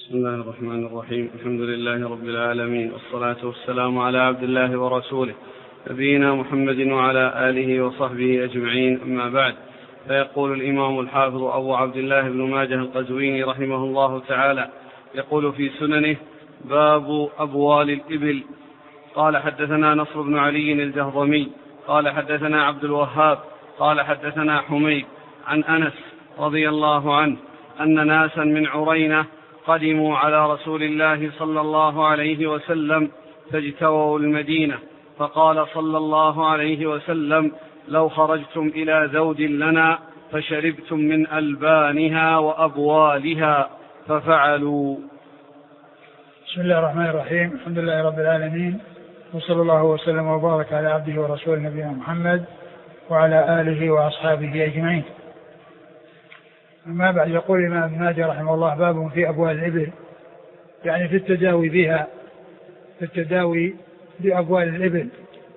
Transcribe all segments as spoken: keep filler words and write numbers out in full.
بسم الله الرحمن الرحيم. الحمد لله رب العالمين، والصلاة والسلام على عبد الله ورسوله نبينا محمد وعلى آله وصحبه أجمعين، أما بعد. فيقول الإمام الحافظ أبو عبد الله بن ماجه القزويني رحمه الله تعالى يقول في سننه: باب أبوال الإبل. قال: حدثنا نصر بن علي الجهضمي قال: حدثنا عبد الوهاب قال: حدثنا حميد عن أنس رضي الله عنه أن ناسا من عرينة قدموا على رسول الله صلى الله عليه وسلم فاجتووا المدينة، فقال صلى الله عليه وسلم: لو خرجتم إلى ذود لنا فشربتم من ألبانها وأبوالها، ففعلوا. بسم الله الرحمن الرحيم. الحمد لله رب العالمين، وصلى الله وسلم وبارك على عبده ورسوله نبينا محمد وعلى آله وأصحابه أجمعين. أما بعد، يقول الإمام ابن ماجه رحمه الله: باب في أبوال الإبل، يعني في التداوي بها، في التداوي بأبوال الإبل.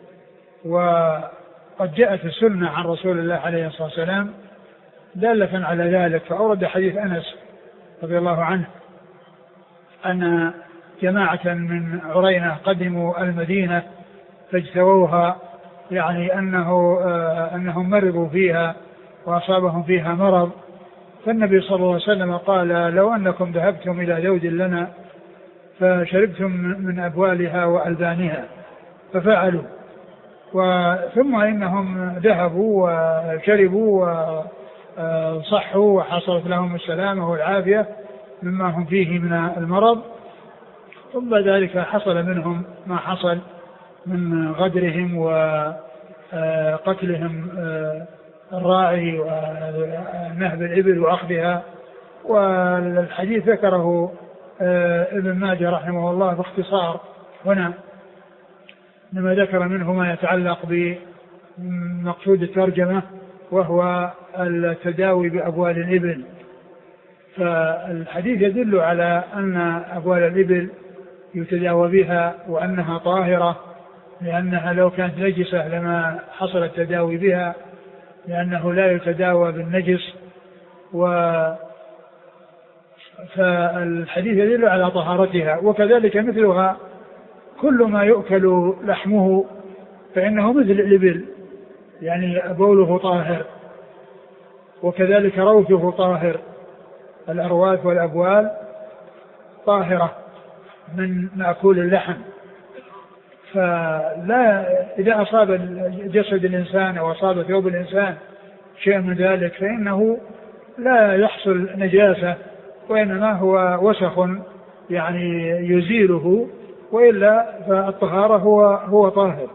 وقد جاءت السنة عن رسول الله عليه الصلاة والسلام دالة على ذلك، فأورد حديث أنس رضي الله عنه أن جماعة من عرينة قدموا المدينة فاجتووها، يعني أنه آه أنهم مرضوا فيها وأصابهم فيها مرض، فالنبي صلى الله عليه وسلم قال: لو أنكم ذهبتم إلى ذود لنا فشربتم من أبوالها وألبانها، ففعلوا. ثم إنهم ذهبوا وشربوا وصحوا وحصلت لهم السلامة والعافية مما هم فيه من المرض، ثم ذلك حصل منهم ما حصل من غدرهم وقتلهم الراعي ونهب الإبل وأخذها. والحديث ذكره ابن ماجه رحمه الله باختصار هنا، لما ذكر منه ما يتعلق بمقصود الترجمة، وهو التداوي بأبوال الإبل. فالحديث يدل على أن أبوال الإبل يتداوى بها وأنها طاهرة، لأنها لو كانت نجسة لما حصل التداوي بها، لأنه لا يتداوى بالنجس. و فالحديث يدل على طهارتها. وكذلك مثلها كل ما يؤكل لحمه فإنه مثل الإبل، يعني بوله طاهر، وكذلك روثه طاهر. الأرواث والأبوال طاهرة من مأكول اللحم. فلا إذا أصاب جسد الإنسان أو أصاب ثوب الإنسان شيء من ذلك فإنه لا يحصل نجاسة، وإنما هو وسخ يعني يزيله، وإلا فالطهارة هو هو طاهر.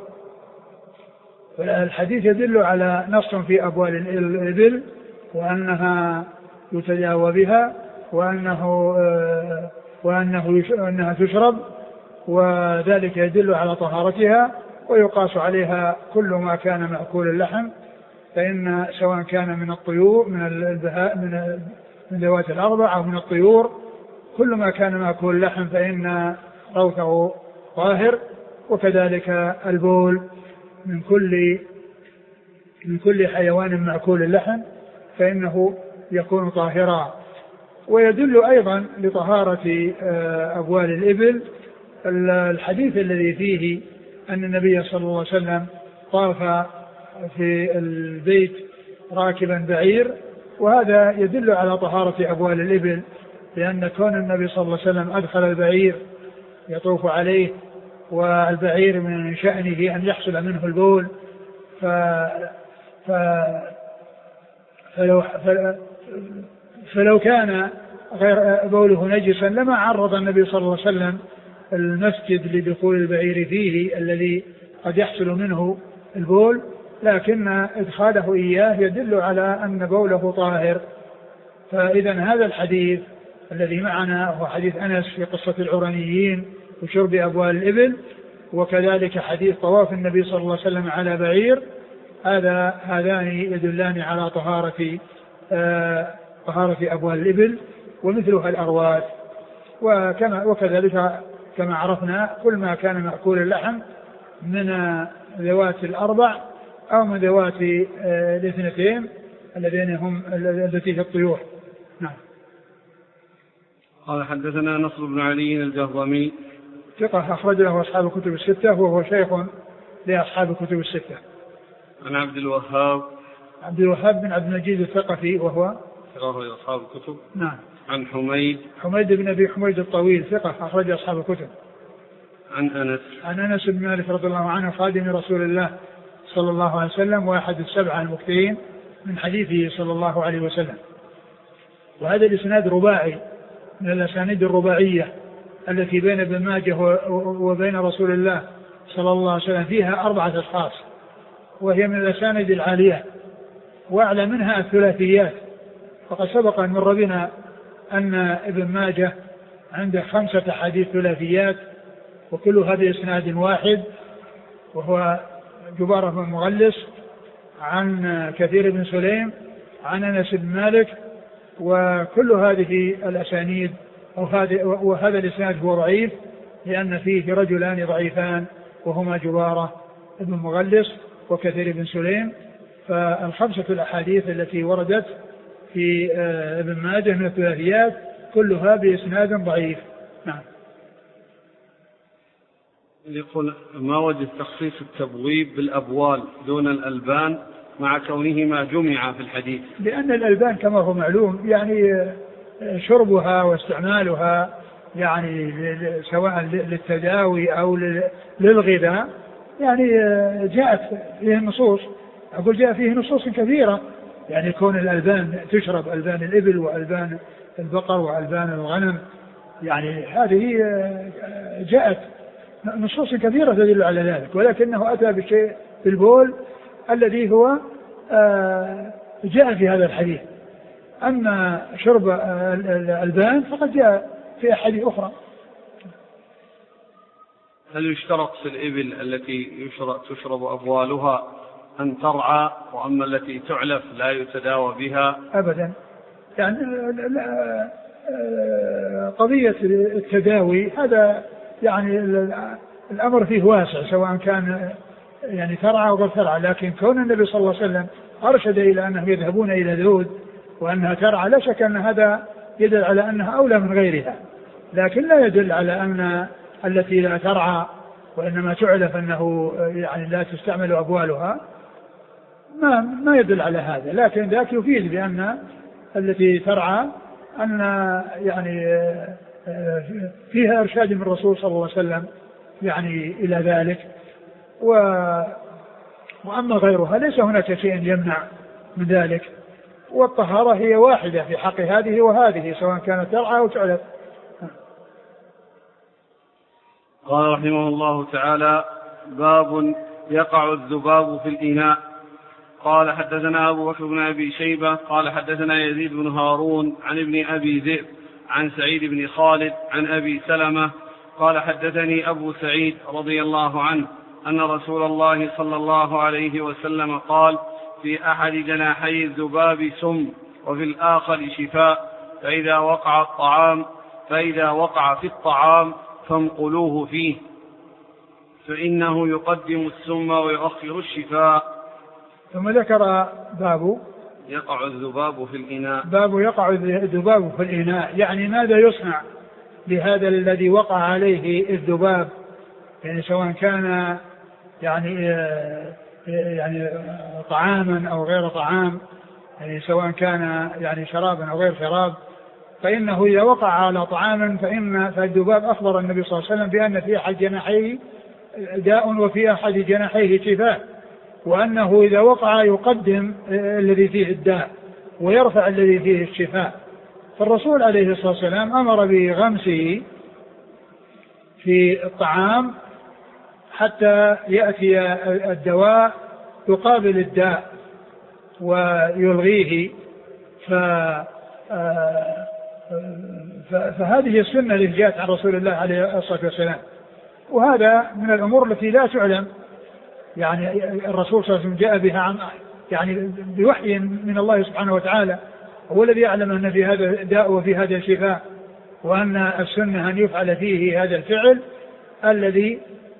الحديث يدل على نص في أبوال الإبل وأنها يتداوى بها، وأنه وأنه وأنها تشرب، وذلك يدل على طهارتها. ويقاس عليها كل ما كان مأكول اللحم، فإن سواء كان من الطيور من البهاء من من ذوات الأربع أو من الطيور، كل ما كان مأكول اللحم فإن روثه طاهر. وكذلك البول من كل من كل حيوان مأكول اللحم فإنه يكون طاهرا. ويدل أيضا لطهارة أبوال الإبل الحديث الذي فيه أن النبي صلى الله عليه وسلم طاف في البيت راكبا بعير، وهذا يدل على طهارة أبوال الإبل، لأن كون النبي صلى الله عليه وسلم أدخل البعير يطوف عليه، والبعير من شأنه أن يحصل منه البول، ف... ف... فلو... فلو كان غير بوله نجسا لما عرض النبي صلى الله عليه وسلم المسجد لدخول البعير فيه الذي قد يحصل منه البول، لكن إدخاله إياه يدل على أن بوله طاهر. فإذا هذا الحديث الذي معنا هو حديث أنس في قصة العرانيين وشرب أبوال الإبل، وكذلك حديث طواف النبي صلى الله عليه وسلم على بعير، هذا هذان يدلان على طهارة آه طهارة أبوال الإبل ومثلها الأرواث. وكما وكذلك كما عرفنا كل ما كان مأكول اللحم من ذوات الأربع أو من ذوات الاثنتين الذين هم التي في الطيور. نعم. قال حدثنا نصر بن علي الجهضمي ثقة أخرج له أصحاب الكتب الستة وهو شيخ لأصحاب الكتب الستة. عن عبد الوهاب عبد الوهاب بن عبد المجيد الثقفي وهو ثقة لأصحاب الكتب. نعم. عن حميد حميد بن أبي حميد الطويل ثقة أخرج أصحاب الكتب. عن أنس عن أنس بن مالك رضي الله عنه خادم رسول الله صلى الله عليه وسلم وأحد السبعة المكثرين من حديثه صلى الله عليه وسلم. وهذا الإسناد رباعي من الأسانيد الرباعية التي بين ابن ماجه وبين رسول الله صلى الله عليه وسلم فيها أربعة أشخاص، وهي من الأسانيد العالية، وأعلى منها الثلاثيات. فقد سبق أن مر بنا أن ابن ماجه عنده خمسة حديث ثلاثيات وكل هذه إسناد واحد، وهو جبارة بن مغلس عن كثير بن سليم عن أنس بن مالك، وكل هذه الأسانيد وهذا الإسناد هو ضعيف لأن فيه رجلان ضعيفان وهما جبارة بن مغلس وكثير بن سليم. فالخمسة الأحاديث التي وردت في ابن ماجه من الثلاثيات كلها بإسناد ضعيف. نعم. يقول ما وجه تخصيص التبويب بالأبوال دون الألبان مع كونهما جمع في الحديث؟ لأن الألبان كما هو معلوم يعني شربها واستعمالها يعني سواء للتداوي أو للغذاء يعني جاءت فيه النصوص، أقول جاء فيه نصوص كثيرة، يعني كون الألبان تشرب ألبان الإبل وألبان البقر وألبان الغنم، يعني هذه جاءت نصوص كثيرة تدل على ذلك، ولكنه أتى بشيء في البول الذي هو جاء في هذا الحديث. أما شرب الألبان فقد جاء في أحاديث أخرى. هل يشترط في الإبل التي تشرب أبوالها أن ترعى، وأما التي تعلف لا يتداوى بها؟ أبدا، يعني قضية التداوي هذا يعني الأمر فيه واسع، سواء كان يعني ترعى أو غير ترعى، لكن كون النبي صلى الله عليه وسلم أرشد إلى أنهم يذهبون إلى ذود وأنها ترعى لا شك أن هذا يدل على أنها أولى من غيرها، لكن لا يدل على أن التي لا ترعى وإنما تعلف أنه يعني لا تستعمل أبوالها، ما ما يدل على هذا، لكن ذاك يفيد بأن التي ترعى أن يعني فيها إرشاد من الرسول صلى الله عليه وسلم يعني إلى ذلك. و وأما غيرها ليس هناك شيء يمنع من ذلك، والطهارة هي واحدة في حق هذه وهذه سواء كانت ترعى أو تعلف. قال رحمه الله تعالى: باب يقع الذباب في الإناء. قال حدثنا أبو بكر بن أبي شيبة قال حدثنا يزيد بن هارون عن ابن أبي ذئب عن سعيد بن خالد عن أبي سلمة قال حدثني أبو سعيد رضي الله عنه أن رسول الله صلى الله عليه وسلم قال: في أحد جناحي الذباب سم وفي الآخر شفاء، فإذا وقع الطعام فإذا وقع في الطعام فانقلوه فيه، فإنه يقدم السم ويؤخر الشفاء. ثم ذكر باب يقع الذباب في الإناء. باب يقع الذباب في الإناء، يعني ماذا يصنع بهذا الذي وقع عليه الذباب، يعني سواء كان يعني يعني طعاما أو غير طعام، يعني سواء كان يعني شرابا أو غير شراب، فإنه إذا وقع على طعام فإن فالذباب أخبر النبي صلى الله عليه وسلم بأن في أحد جناحيه داء وفي أحد جناحيه شفاء، وأنه إذا وقع يقدم الذي فيه الداء ويرفع الذي فيه الشفاء. فالرسول عليه الصلاة والسلام أمر بغمسه في الطعام حتى يأتي الدواء يقابل الداء ويلغيه، ف فهذه السنة التي جاءت عن رسول الله عليه الصلاة والسلام، وهذا من الأمور التي لا تعلم، يعني الرسول صلى الله عليه وسلم جاء بها عن يعني بوحي من الله سبحانه وتعالى، هو الذي يعلم أن في هذا داء وفي هذا شفاء، وأن السنة أن يفعل فيه هذا الفعل الذي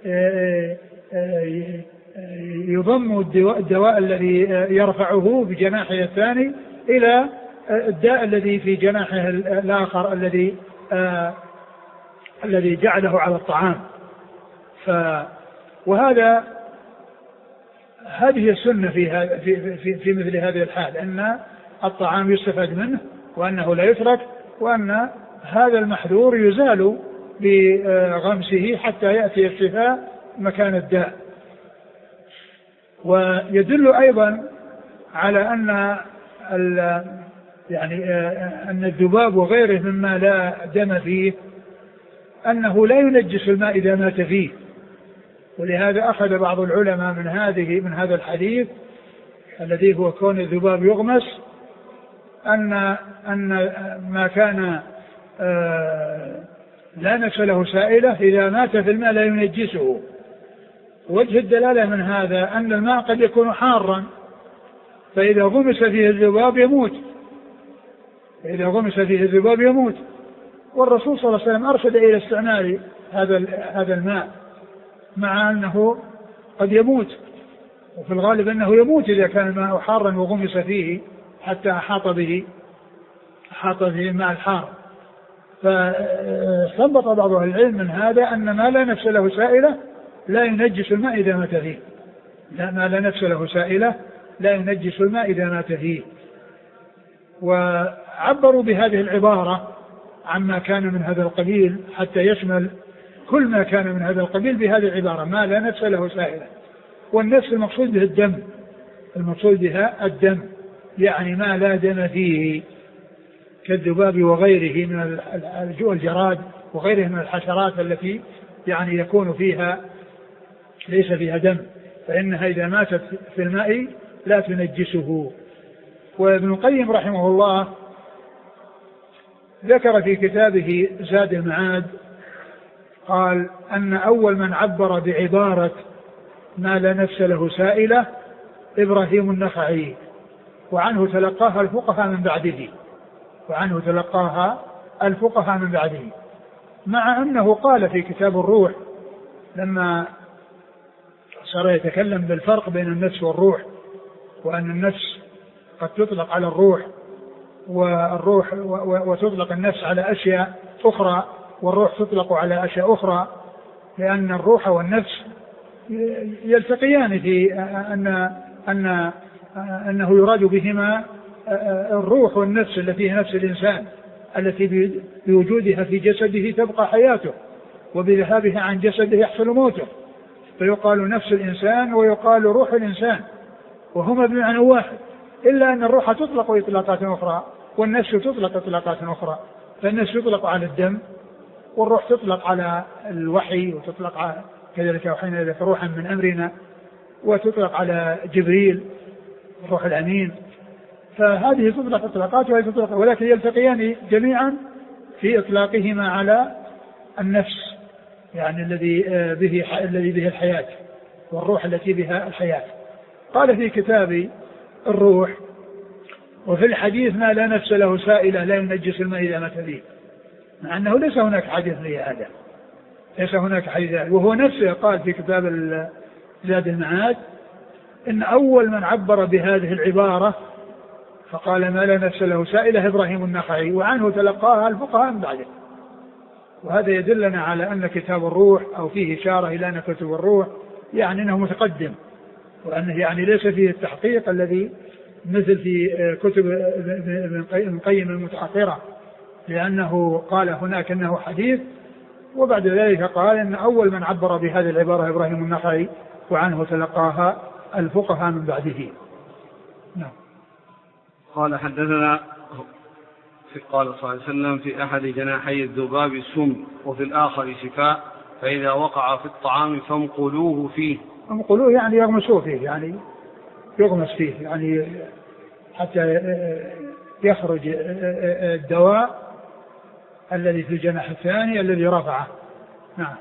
يضم الدواء الذي يرفعه بجناحه الثاني إلى الداء الذي في جناحه الآخر الذي آه الذي جعله على الطعام. ف وهذا هذه السنة في, في, في, في مثل هذه الحال، أن الطعام يستفاد منه وأنه لا يترك، وأن هذا المحذور يزال بغمسه حتى يأتي الشفاء مكان الداء. ويدل أيضا على أن يعني أن الذباب وغيره مما لا دم فيه أنه لا ينجس الماء إذا مات فيه. ولهذا أخذ بعض العلماء من هذه من هذا الحديث الذي هو كون الذباب يغمس أن أن ما كان لا نفس له سائلة إذا مات في الماء لا ينجسه. وجه الدلالة من هذا أن الماء قد يكون حارا، فإذا غمس فيه الذباب يموت فإذا غمس فيه الذباب يموت والرسول صلى الله عليه وسلم أرشد إلى استعمال هذا هذا الماء، مع أنه قد يموت، وفي الغالب أنه يموت إذا كان الماء حارا وغمس فيه حتى أحاط به أحاط به الماء الحار. فاستنبط بعض أهل العلم من هذا أن ما لا نفس له سائلة لا ينجس الماء إذا مات فيه، لا ما لا نفس له سائلة لا ينجس الماء إذا مات فيه. وعبروا بهذه العبارة عما كان من هذا القبيل حتى يشمل كل ما كان من هذا القبيل بهذه العبارة ما لا نفس له سائلة. والنفس المقصود به الدم، المقصود بها الدم، يعني ما لا دم فيه كالذباب وغيره من الجراد وغيره من الحشرات التي يعني يكون فيها ليس فيها دم، فإنها إذا ماتت في الماء لا تنجسه. وابن القيم رحمه الله ذكر في كتابه زاد المعاد قال أن أول من عبر بعبارة ما لا نفس له سائلة إبراهيم النخعي، وعنه تلقاها الفقهاء من بعده وعنه تلقاها الفقهاء من بعده مع أنه قال في كتاب الروح لما صار يتكلم بالفرق بين النفس والروح، وأن النفس قد تطلق على الروح والروح وتطلق النفس على أشياء أخرى والروح تطلق على أشياء أخرى، لأن الروح والنفس يلتقيان في أن أن أنه يراد بهما الروح والنفس التي هي نفس الإنسان التي بوجودها في جسده تبقى حياته وبذهابها عن جسده يحصل موته، فيقال نفس الإنسان ويقال روح الإنسان وهما بمعنى واحد، إلا أن الروح تطلق إطلاقات أخرى والنفس تطلق إطلاقات أخرى. فالنفس يطلق على الدم والروح تطلق على الوحي وتطلق على كذلك وحينا إليك روحا من أمرنا وتطلق على جبريل الروح الأمين. فهذه تطلق إطلاقات وهي تطلق، ولكن يلتقيان جميعا في إطلاقهما على النفس، يعني الذي به الذي به الحياة والروح التي بها الحياة. قال في كتاب الروح وفي الحديث ما لا نفس له سائلة لا ينجس الماء إذا مات فيه، مع أنه ليس هناك حديث لهذا، ليس هناك حديث. وهو نفسه قال في كتاب زاد المعاد إن أول من عبر بهذه العبارة فقال ما لا نفس له سائلة إبراهيم النخعي، وعنه تلقاها الفقهاء من بعده. وهذا يدلنا على أن كتاب الروح أو فيه إشارة إلى أن كتب الروح يعني أنه متقدم، وأنه يعني ليس فيه التحقيق الذي مثل في كتب ابن القيم المتأخرة، لأنه قال هناك أنه حديث وبعد ذلك قال أن أول من عبر بهذه العبارة إبراهيم النخعي وعنه تلقاها الفقهاء من بعده. نعم. قال حدثنا قال صلى الله عليه وسلم في أحد جناحي الذباب سم وفي الآخر شفاء، فإذا وقع في الطعام فانقلوه فيه. انقلوه يعني يغمسوه فيه، يعني يغمس فيه يعني حتى يخرج الدواء الذي في الجناح الثاني الذي رفعه. نعم.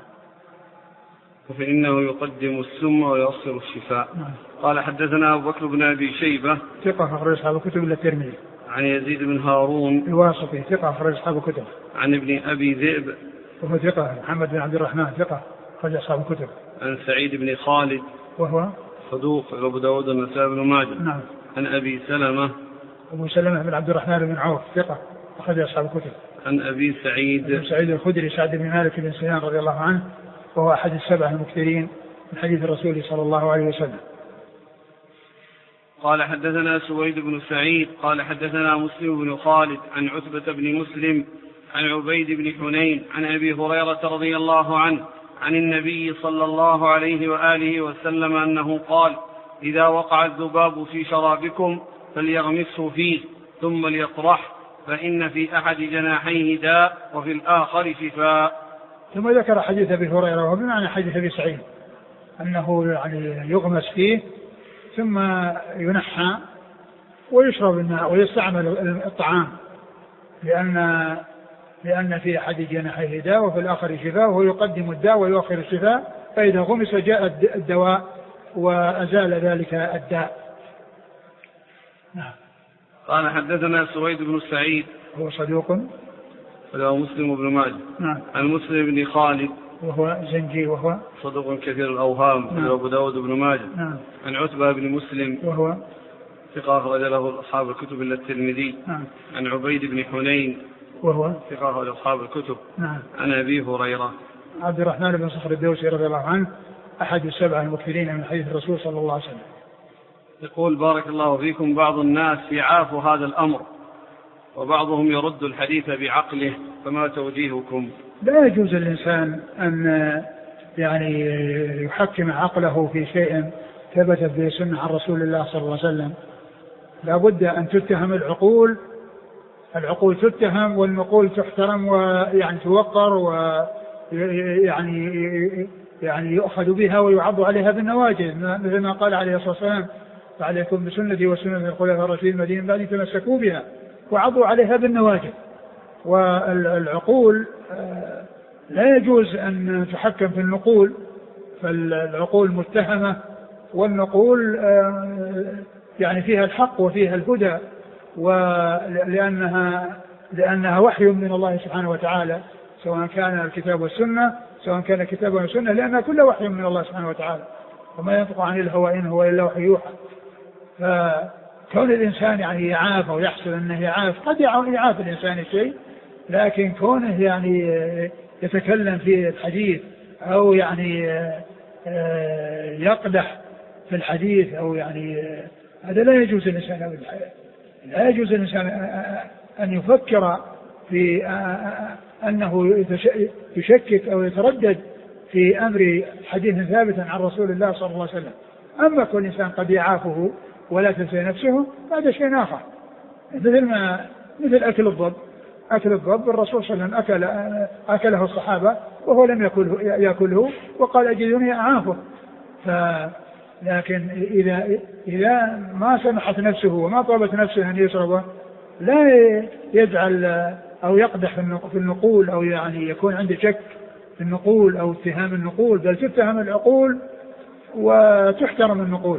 فإنه يقدم السم ويؤخر الشفاء. نعم. قال حدثنا أبو بكر بن أبي شيبة ثقة أخرج أصحاب الكتب إلا الترمذي. عن يزيد بن هارون الواسطي ثقة أخرج أصحاب الكتب. عن ابن أبي ذئب وهو ثقة. محمد بن عبد الرحمن ثقة أخرج أصحاب الكتب. عن سعيد بن خالد وهو صدوق أبو داود والنسائي بن ماجه. نعم. عن أبي سلمة أبو سلمة بن عبد الرحمن بن عوف ثقة أخرج أصحاب الكتب. عن أبي سعيد أبي سعيد الخدري سعد بن مالك بن سنان رضي الله عنه، وهو أحد السبعة المكثرين من حديث الرسول صلى الله عليه وسلم. قال حدثنا سويد بن سعيد قال حدثنا مسلم بن خالد عن عتبة بن مسلم عن عبيد بن حنين عن أبي هريرة رضي الله عنه عن النبي صلى الله عليه وآله وسلم أنه قال: إذا وقع الذباب في شرابكم فليغمسه فيه ثم ليطرح، فإن في أحد جناحيه داء وفي الآخر شفاء. ثم ذكر حديث أبي هريرة وبمعنى حديث أبي سعيد أنه يعني يغمس فيه ثم ينحى ويشرب الماء ويستعمل الطعام، لأن لأن في أحد جناحيه داء وفي الآخر شفاء، وهو يقدم الداء ويؤخر الشفاء، فإذا غمس جاء الدواء وأزال ذلك الداء. نعم. قال حدثنا سويد بن سعيد هو صدوق وله مسلم بن ماجه. نعم. عن مسلم بن خالد وهو زنجي وهو صدوق كثير الأوهام. نعم. وأبو داود بن ماجه. نعم. عن عتبة بن مسلم وهو ثقة أخرج له أصحاب الكتب إلا الترمذي. نعم. عن عبيد بن حنين وهو ثقة أخرج أصحاب الكتب. نعم. عن أبي هريرة عبد الرحمن بن صخر الدوسي رضي الله عنه أحد السبعة المكثرين من حديث الرسول صلى الله عليه وسلم. يقول: بارك الله فيكم، بعض الناس يعاف هذا الأمر وبعضهم يرد الحديث بعقله، فما توجيهكم؟ لا يجوز الإنسان أن يعني يحكم عقله في شيء ثبتت به سنة عن رسول الله صلى الله عليه وسلم. لا بد أن تتهم العقول العقول تتهم والنقول تحترم ويعني توقر ويعني يعني يؤخذ بها ويعض عليها بالنواجذ، مثل ما قال عليه الصلاة والسلام: فعليكم بسنتي وسنة الخلفاء الراشدين المهديين بعد تمسكوا بها، وعضوا عليها بالنواجذ. والعقول لا يجوز أن تحكم في النقول، فالعقول متهمة، والنقول يعني فيها الحق وفيها الهدى، ولأنها لأنها وحي من الله سبحانه وتعالى، سواء كان الكتاب والسنة سواء كان الكتاب والسنة، لأنها كل وحي من الله سبحانه وتعالى، وما ينطق عن الهوى إن هو إلا وحي يوحى. فكون الإنسان يعني يعاف أو يحسب أنه يعاف، قد يعاف الإنسان شيء، لكن كونه يعني يتكلم في الحديث أو يعني يقدح في الحديث أو يعني هذا لا يجوز الإنسان لا يجوز الإنسان أن يفكر في أنه يشكك أو يتردد في أمر حديث ثابت عن رسول الله صلى الله عليه وسلم. أما كل إنسان قد يعافه ولا تنسى نفسه، هذا شيء آخر، مثل ما مثل أكل الضب. أكل الضب الرسول صلى الله عليه وسلم أكل أكله الصحابة وهو لم يأكله, يأكله وقال: أجدني أعافه. لكن إذا إذا ما سمحت نفسه وما طلبت نفسه أن يشربه، لا يجعل أو يقدح في النقول أو يعني يكون عنده شك في النقول أو اتهام النقول، بل تتهم العقول وتحترم النقول.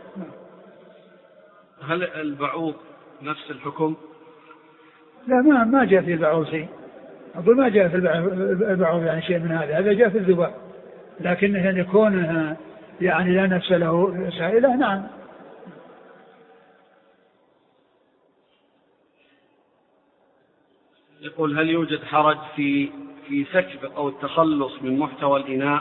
هل البعوض نفس الحكم؟ لا، ما ما جاء في البعوض شيء. أقول ما جاء في البعوض يعني شيء من هذا، هذا جاء في الذباب، لكنه أن يكون يعني لا نفس له سائلة. نعم. يقول: هل يوجد حرج في في سكب أو التخلص من محتوى الإناء؟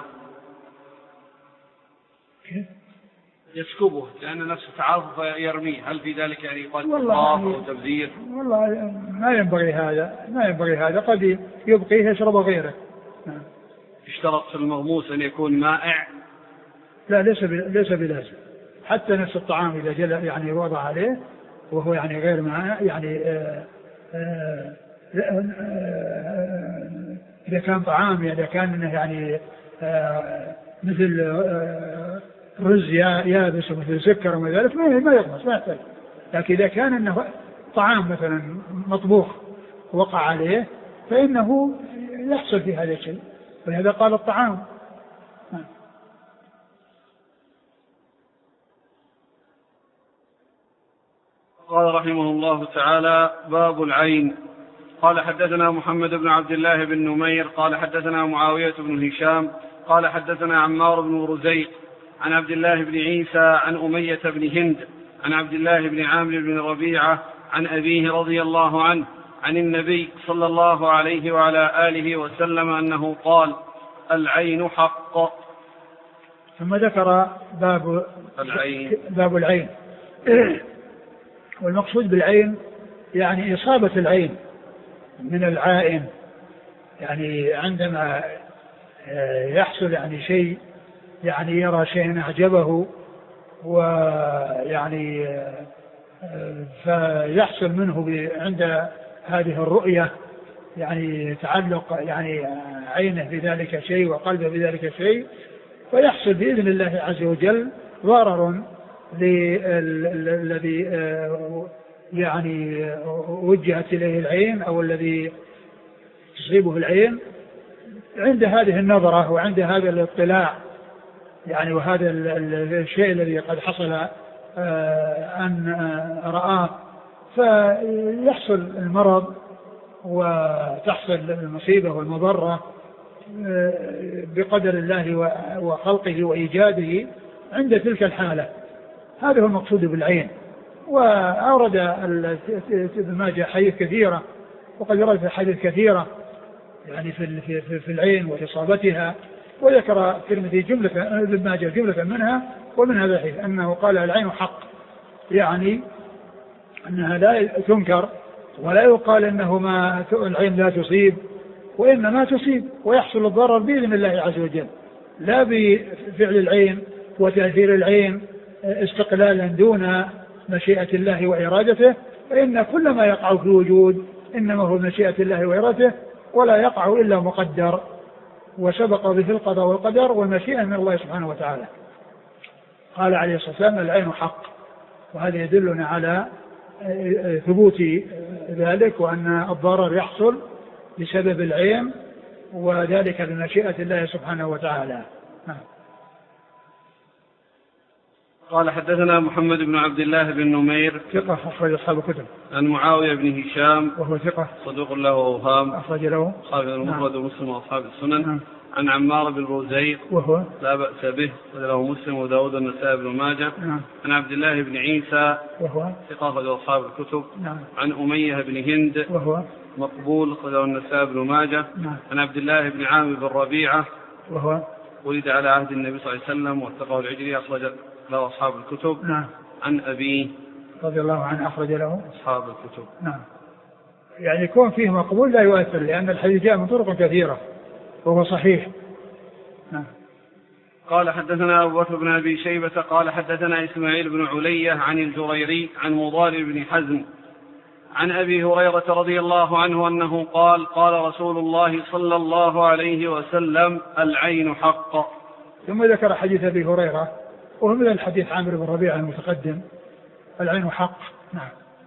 يسكبه لأن نفسه تعرف فيرميه، هل في ذلك يعني قد إطلاق أو تبذير؟ والله ما ينبغي هذا، ما ينبغي هذا، قد يبقيه يشرب غيره. نعم. اشترط في المغموس أن يكون مائع؟ لا، ليس ليس بلازم، حتى نفس الطعام إذا جل يعني وضع عليه وهو يعني غير مائع، يعني آآ آآ آآ إذا كان طعام إذا كان يعني مثل رز يابس ومثل سكر وما ذلك ما يغمس ما يحتاج. لكن إذا كان إنه طعام مثلا مطبوخ وقع عليه فإنه يحصل في هذا الشيء، ولهذا قال الطعام. قال رحمه الله تعالى: باب العين. قال حدثنا محمد بن عبد الله بن نمير قال حدثنا معاوية بن هشام قال حدثنا عمار بن رزيق عن عبد الله بن عيسى عن أمية بن هند عن عبد الله بن عامر بن ربيعة عن أبيه رضي الله عنه عن النبي صلى الله عليه وعلى آله وسلم أنه قال: العين حق. ثم ذكر باب العين, باب العين. والمقصود بالعين يعني إصابة العين من العائن، يعني عندما يحصل يعني شيء، يعني يرى شيء أعجبه ويعني فيحصل منه عند هذه الرؤية يعني تعلق يعني عينه بذلك شيء وقلبه بذلك شيء، فيحصل بإذن الله عز وجل ضرر للذي يعني وجهت إليه العين أو الذي تصيبه العين عند هذه النظرة وعند هذا الاطلاع يعني، وهذا الشيء الذي قد حصل أن رآه، فيحصل المرض وتحصل المصيبة والمضرة بقدر الله وخلقه وإيجاده عند تلك الحالة. هذا هو المقصود بالعين. وأورد ابن ماجه حديث كثيرة، وقد ورد حديث كثيرة يعني في في في العين وإصابتها، وذكر الترمذي جملة ابن ماجه جملة منها، ومن هذا الحديث أنه قال: العين حق، يعني أنها لا تنكر ولا يقال أنه ما العين لا تصيب، وإنما تصيب ويحصل الضرر بإذن الله عز وجل، لا بفعل العين وتأثير العين استقلالا دون مشيئة الله وإرادته، فإن كل ما يقع في الوجود إنما هو مشيئة الله وإرادته، ولا يقع إلا مقدر وسبق به القضاء والقدر والمشيئة من الله سبحانه وتعالى. قال عليه الصلاة والسلام: العين حق. وهذا يدلنا على ثبوت ذلك، وأن الضرر يحصل بسبب العين، وذلك بمشيئة الله سبحانه وتعالى. قال: حدثنا محمد بن عبد الله بن نمير، ثقة أخرج أصحاب الكتب. عن معاوية بن هشام، وهو ثقة صدوق له أوهام، أخرج له أصحاب المفرد ومسلم وأصحاب السنن. نعم. عن عمار بن روزيق، وهو لا بأس به، وله مسلم وداود والنسائي بن ماجه. نعم. عن عبد الله بن عيسى، وهو ثقة أخرج أصحاب الكتب. نعم. عن أمية بن هند، وهو مقبول، أخرجه النسائي بن ماجه. نعم. عن عبد الله بن عامر بن ربيعة، وهو ولد على عهد النبي صلى الله عليه وسلم واتقاه العجري، أخرج له أصحاب الكتب. نعم. عن أبيه رضي الله عنه، أخرج له أصحاب الكتب. نعم. يعني يكون فيه مقبول لا يؤثر، لأن الحديث جاء من طرق كثيرة وهو صحيح. نعم. قال: حدثنا أبو بكر بن أبي شيبة قال: حدثنا إسماعيل بن علية عن الجريري عن مضارب بن حزم عن أبي هريرة رضي الله عنه أنه قال: قال رسول الله صلى الله عليه وسلم: العين حق. ثم ذكر حديث أبي هريرة، وهو من الحديث عامر بن ربيعة المتقدم: العين حق. نعم.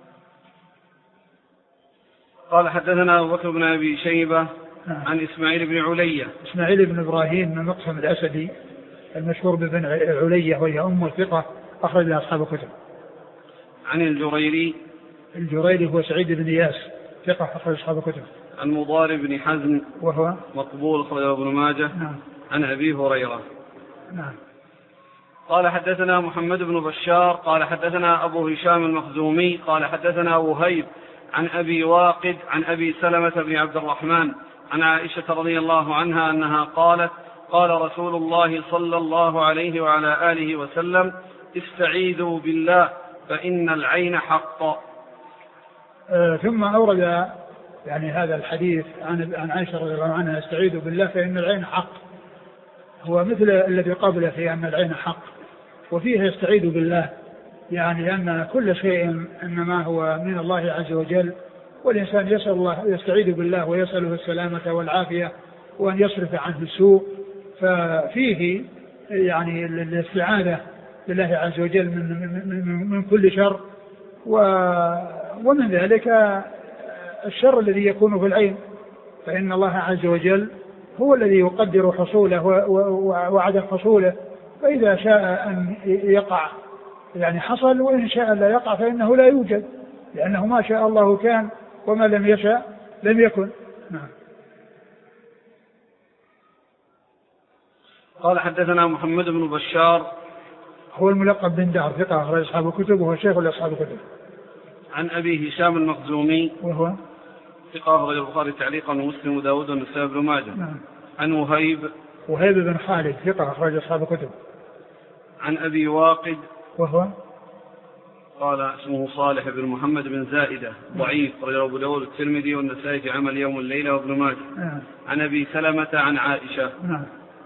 قال: حدثنا أبو بكر بن أبي شيبة نعم. عن إسماعيل بن علية، إسماعيل بن إبراهيم بن مقسم الأسدي المشهور بابن علية، وهي أم الثقة، أخرج لها أصحاب الكتب. عن الجريري، الجريري هو سعيد بن إياس، ثقة، أخرج أصحاب الكتب. عن مضارب بن حزم، وهو مقبول، أخرجه ابن ماجه. نعم. عن أبي هريرة. نعم. قال: حدثنا محمد بن بشار قال: حدثنا أبو هشام المخزومي قال: حدثنا وهيب عن أبي واقد عن أبي سلمة بن عبد الرحمن عن عائشة رضي الله عنها أنها قالت: قال رسول الله صلى الله عليه وعلى آله وسلم: استعيذوا بالله فإن العين حق. آه ثم أورد يعني هذا الحديث عن عن عائشة رضي الله عنها: استعيذوا بالله فإن العين حق. هو مثل الذي قبله في أن العين حق، وفيه يستعيذ بالله، يعني أن كل شيء إنما هو من الله عز وجل، والإنسان يسأل الله يستعيذ بالله ويسأله السلامة والعافية وأن يصرف عنه السوء. ففيه يعني الاستعاذة بالله عز وجل من, من, من كل شر، ومن ذلك الشر الذي يكون في العين، فإن الله عز وجل هو الذي يقدر حصوله وعدم حصوله، فإذا شاء أن يقع يعني حصل، وإن شاء لا يقع فإنه لا يوجد، لأنه ما شاء الله كان وما لم يشاء لم يكن. نعم. قال: حدثنا محمد بن بشار، هو الملقب بن دار، ثقة، أخرج أصحاب الكتب، وهو شيخ لأصحاب الكتب. عن أبي هشام المخزومي، وهو ثقة أخرج البخاري تعليقا ومسلم وداود والنسائي بن ماجه. نعم. عن وهيب وهيب بن خالد ثقة أخرج أصحاب الكتب. عن أبي واقد وهو قال اسمه صالح بن محمد بن زائدة ضعيف أخرج أبو داود الترمذي والنسائي في عمل يوم الليلة وابن ماجه. نعم. عن أبي سلمة عن عائشة. نعم.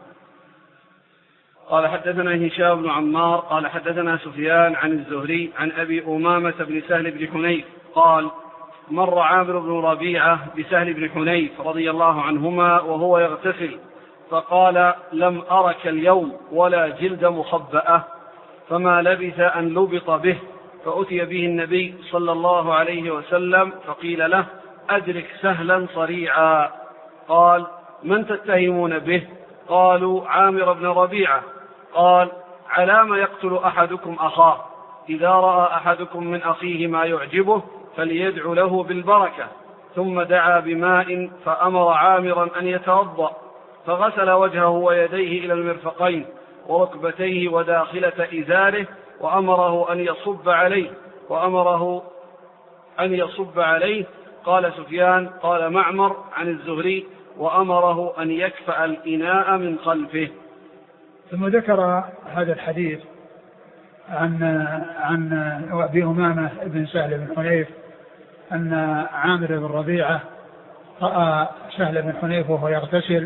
قال حدثنا هشام بن عمار قال حدثنا سفيان عن الزهري عن أبي أمامة بن سهل بن حنيف قال مر عامر بن ربيعة بسهل بن حنيف رضي الله عنهما وهو يغتسل فقال لم أرك اليوم ولا جلد مخبأة، فما لبث أن لبط به، فأتي به النبي صلى الله عليه وسلم فقيل له أدرك سهلا صريعا. قال من تتهمون به؟ قالوا عامر بن ربيعة. قال علام يقتل أحدكم أخاه؟ إذا رأى أحدكم من أخيه ما يعجبه فليدعو له بالبركة. ثم دعا بماء فأمر عامرا أن يتوضأ، فغسل وجهه ويديه إلى المرفقين وركبتيه وداخلة إزاره، وأمره أن يصب عليه وأمره أن يصب عليه. قال سفيان قال معمر عن الزهري وأمره أن يكفأ الإناء من خلفه. ثم ذكر هذا الحديث عن عن أبي أمامة بن سهل بن حنيف أن عامر بن ربيعة رأى سهل بن حنيف وهو يغتسل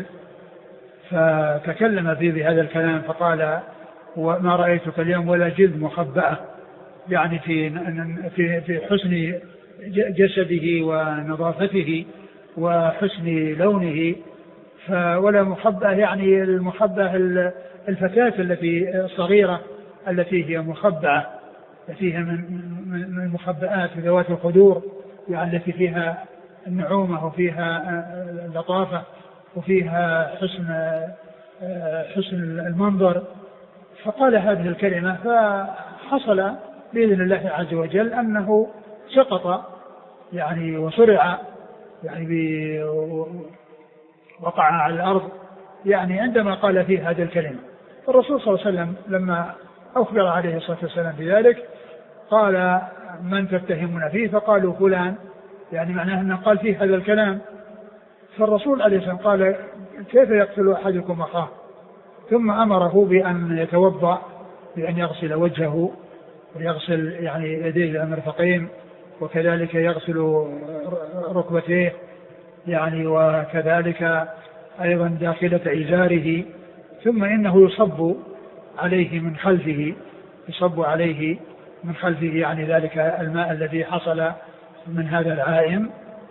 فتكلم فيه بهذا الكلام فقال وما رأيتك اليوم ولا جلد مخبأة، يعني في في في حسن جسده ونظافته وحسن لونه، ولا مخبأة يعني المخبأة الفتاة التي الصغيرة التي هي مخبأة التي هي من المخبئات ذوات القدور، يعني التي فيها النعومة وفيها اللطافة وفيها حسن حسن المنظر. فقال هذه الكلمة فحصل بإذن الله عز وجل أنه سقط يعني وصرع يعني وقع على الأرض يعني عندما قال فيه هذه الكلمة. الرسول صلى الله عليه وسلم لما أخبر عليه الصلاة والسلام بذلك قال من تتهمون فيه؟ فقالوا فلان، يعني معناه أنه قال فيه هذا الكلام. فالرسول عليه الصلاة والسلام قال كيف يقتل أحدكم أخاه؟ ثم أمره بأن يتوضأ، بأن يغسل وجهه ويغسل يعني يديه إلى المرفقين، وكذلك يغسل ركبتيه يعني، وكذلك أيضا داخلة إزاره. ثم إنه يصب عليه من خلفه يصب عليه من خلفه يعني ذلك الماء الذي حصل من هذا العائم.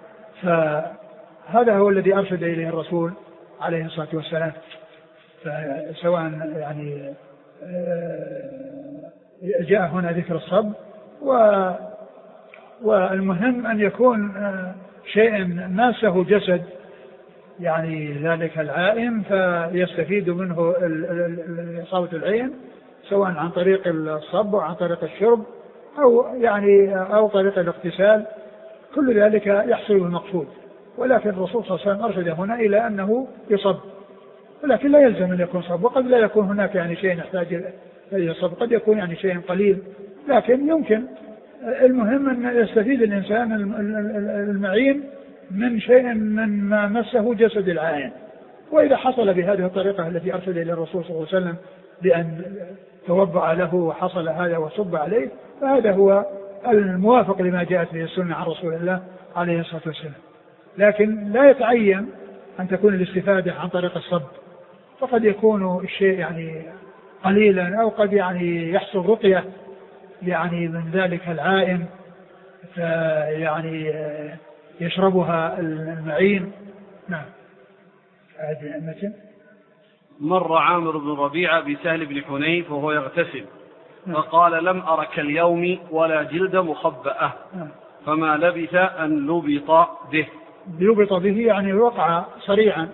فهذا هو الذي أرشد إليه الرسول عليه الصلاة والسلام. فسواء يعني جاء هنا ذكر الصب، والمهم أن يكون شيء ماسه جسد يعني ذلك العائم فيستفيد منه إصابة العين، سواء عن طريق الصب أو عن طريق الشرب أو يعني أو طريق الاغتسال، كل ذلك يحصل المقصود. ولكن الرسول صلى الله عليه وسلم أرشد هنا إلى أنه يصب، ولكن لا يلزم أن يكون صب، وقد لا يكون هناك يعني شيء يحتاج إلى الصب، قد يكون يعني شيء قليل، لكن يمكن. المهم أن يستفيد الإنسان المعين من شيء من ما مسه جسد العائن. وإذا حصل بهذه الطريقة التي أرشد إلى الرسول صلى الله عليه وسلم بأن توضأ له وحصل هذا وصب عليه، فهذا هو الموافق لما جاءت به السنة عن رسول الله عليه الصلاة والسلام. لكن لا يتعين أن تكون الاستفادة عن طريق الصب، فقد يكون الشيء يعني قليلا، أو قد يعني يحصل رقية يعني من ذلك العائن يعني يشربها المعين. نعم. مر عامر بن ربيعة بسهل بن حنيف وهو يغتسل فقال لم أرك اليوم ولا جلد مخبأة، فما لبث أن لبط به. لبط به يعني وقع صريعا.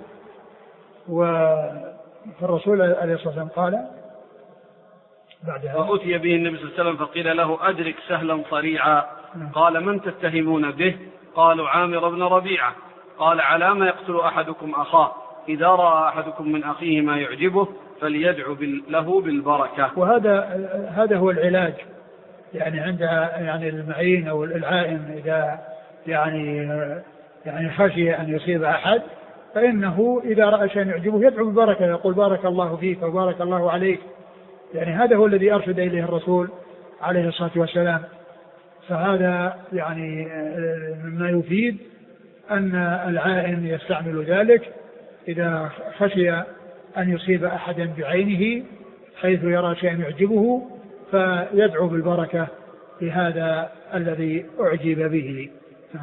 والرسول عليه الصلاة والسلام قال بعدها فأتي به النبي صلى الله عليه وسلم فقيل له أدرك سهلا صريعا. قال من تتهمون به؟ قالوا عامر بن ربيعة. قال على ما يقتل أحدكم أخاه؟ إذا رأى أحدكم من أخيه ما يعجبه فليدعو له بالبركة. وهذا هذا هو العلاج يعني عند يعني المعين أو العائم، إذا يعني يعني خشي أن يصيب أحد فإنه إذا رأى شيء يعجبه يدعو بالبركة، يقول بارك الله فيك وبارك الله عليك. يعني هذا هو الذي أرشد إليه الرسول عليه الصلاة والسلام. فهذا يعني مما يفيد أن العائن يستعمل ذلك إذا خشي أن يصيب أحدا بعينه حيث يرى شيئا يعجبه فيدعو بالبركة لهذا الذي أعجب به.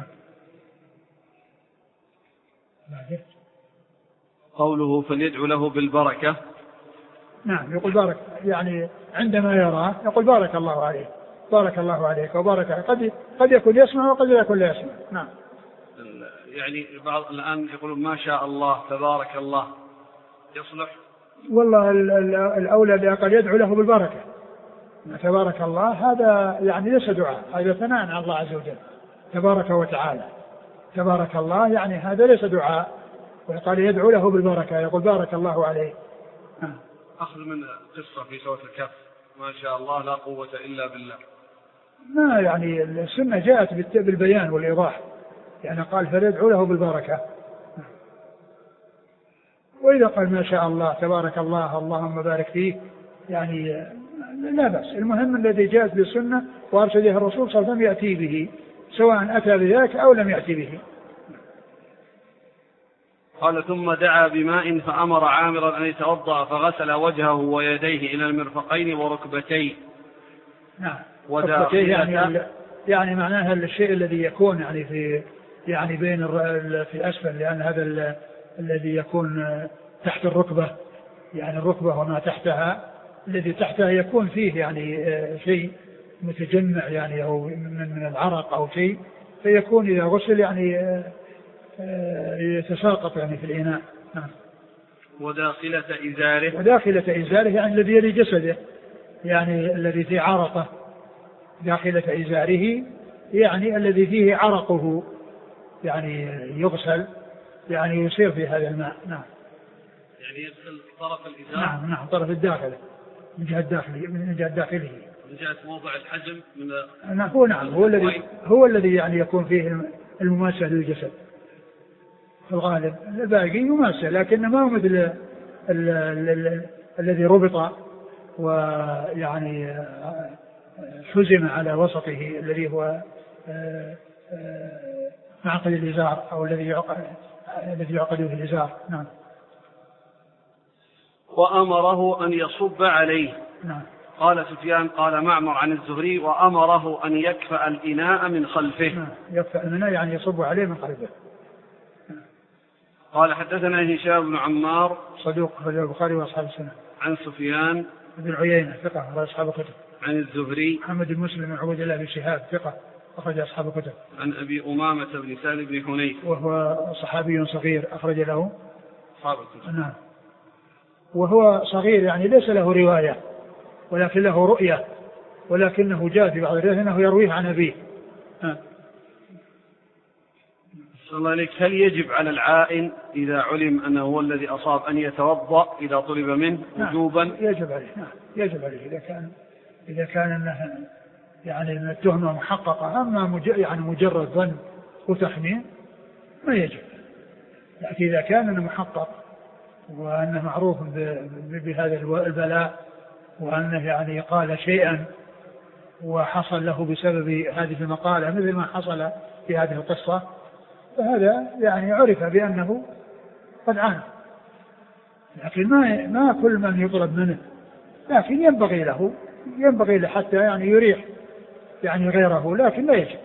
قوله فليدعو له بالبركة، نعم يقول بارك، يعني عندما يراه يقول بارك الله عليك بارك الله عليك وبارك عليك. قد قد يكون يسمع وقد لا يكون لا يسمع. نعم. يعني بعض الآن يقولون ما شاء الله تبارك الله يصلح؟ والله الأولى بأقل يدعو له بالبركة. تبارك الله هذا يعني ليس دعاء، هذا ثناء على الله عز وجل تبارك وتعالى. تبارك الله يعني هذا ليس دعاء، وقال يدعو له بالبركة يقول بارك الله عليه. أخذ من قصة في سورة الكهف ما شاء الله لا قوة إلا بالله. ما يعني السنة جاءت بالبيان والإيضاح، يعني قال فليدعو له بالبركة. وإذا قال ما شاء الله تبارك الله اللهم بارك فيه يعني لا بأس. المهم الذي جاءت بالسنة وأرشده الرسول صلى الله عليه وسلم يأتي به سواء أتى بذلك أو لم يأتي به. قال ثم دعا بماء فأمر عامرا أن يتوضأ فغسل وجهه ويديه إلى المرفقين وركبتيه. نعم. ركبتيه يعني يعني معناها الشيء الذي يكون يعني في يعني بين في أسفل، لأن هذا الذي يكون تحت الركبة يعني الركبة وما تحتها، الذي تحتها يكون فيه يعني شيء متجمع يعني أو من من العرق أو شيء، فيكون إذا غسل يعني يتساقط يعني في الإناء. نعم. وداخلة إزاره، وداخلة إزاره يعني الذي يلي جسده، يعني الذي فيه عرقه. داخلة إزاره يعني الذي فيه عرقه يعني يغسل يعني يصير في هذا الماء. نعم. يعني يغسل طرف الإزار. نعم نعم طرف الداخل من جهة داخله من جهة داخله من جهة موضع الحجم من نعم. هو نعم هو الذي هو الذي يعني يكون فيه المماسة للجسد في الغالب. الباقي مماسة لكن ما هو مثل الذي ربط ويعني حزم على وسطه الذي هو معقد الإزار أو الذي يعقد الذي يعقد في الإزار. نعم. وأمره أن يصب عليه. نعم. قال سفيان قال معمر عن الزهري وأمره أن يكفأ الإناء من خلفه. نعم. يكفأ الإناء يعني يصب عليه من خلفه. نعم. قال حدثنا هشام بن عمار صدوق أخرجه البخاري وأصحاب السنة. عن سفيان بن عيينة ثقة أخرج أصحاب الكتب. عن الزهري محمد بن مسلم بن عبد الله بن شهاب ثقة أخرج أصحاب الكتب. عن أبي أمامة بن سهل بن حنيف وهو صحابي صغير أخرج له أصحاب الكتب. نعم. وهو صغير يعني ليس له رواية ولكن له رؤية، ولكنه جاء في بعض الروايات أنه يرويه عن أبيه. صلى الله عليك. هل يجب على العائن إذا علم أنه هو الذي أصاب أن يتوضأ إذا طلب منه وجوبا؟ نعم. يجب عليه. نعم. يجب عليه إذا كان إذا كان أنه يعني التهمة محققة. أما مج... يعني مجرد ظن وتخمين ما يجب. لكن إذا كان أنه محقق وأنه معروف بهذا البلاء وأنه يعني قال شيئا وحصل له بسبب هذه المقالة مثل ما حصل في هذه القصة، فهذا يعني عرف بأنه قد عانى. لكن ما ما كل من يطلب منه، لكن ينبغي له ينبغي له حتى يعني يريح يعني غيره، لكن لا يجب.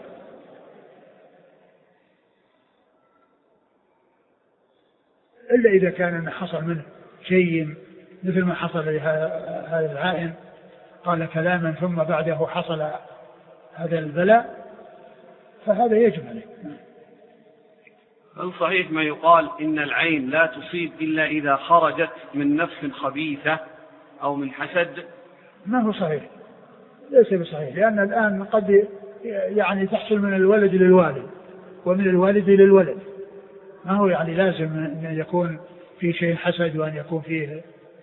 إلا إذا كان حصل منه شيء مثل ما حصل لهذا العائن، قال كلاما ثم بعده حصل هذا البلاء، فهذا يجب عليه. هل صحيح ما يقال إن العين لا تصيب إلا إذا خرجت من نفس خبيثة أو من حسد؟ ما هو صحيح، ليس بصحيح، لأن الآن قد يعني تحصل من الولد للوالد ومن الوالد للولد، ما هو يعني لازم أن يكون في شيء حسد وأن يكون فيه،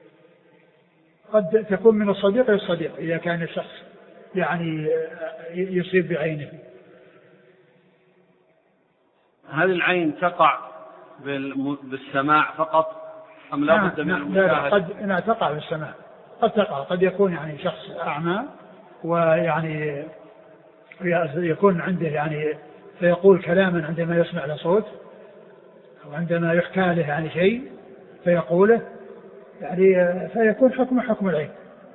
قد تكون من الصديق للصديق إذا كان الشخص يعني يصيب بعينه. هل العين تقع بالسماع فقط أم لا بد من المشاهدة؟ قد لا تقع بالسماع، قد تقع، قد يكون يعني شخص أعمى ويعني يكون عنده يعني فيقول كلاما عندما يسمع له صوت أو عندما يحكى له يعني شيء فيقوله يعني فيكون حكم حكم العين.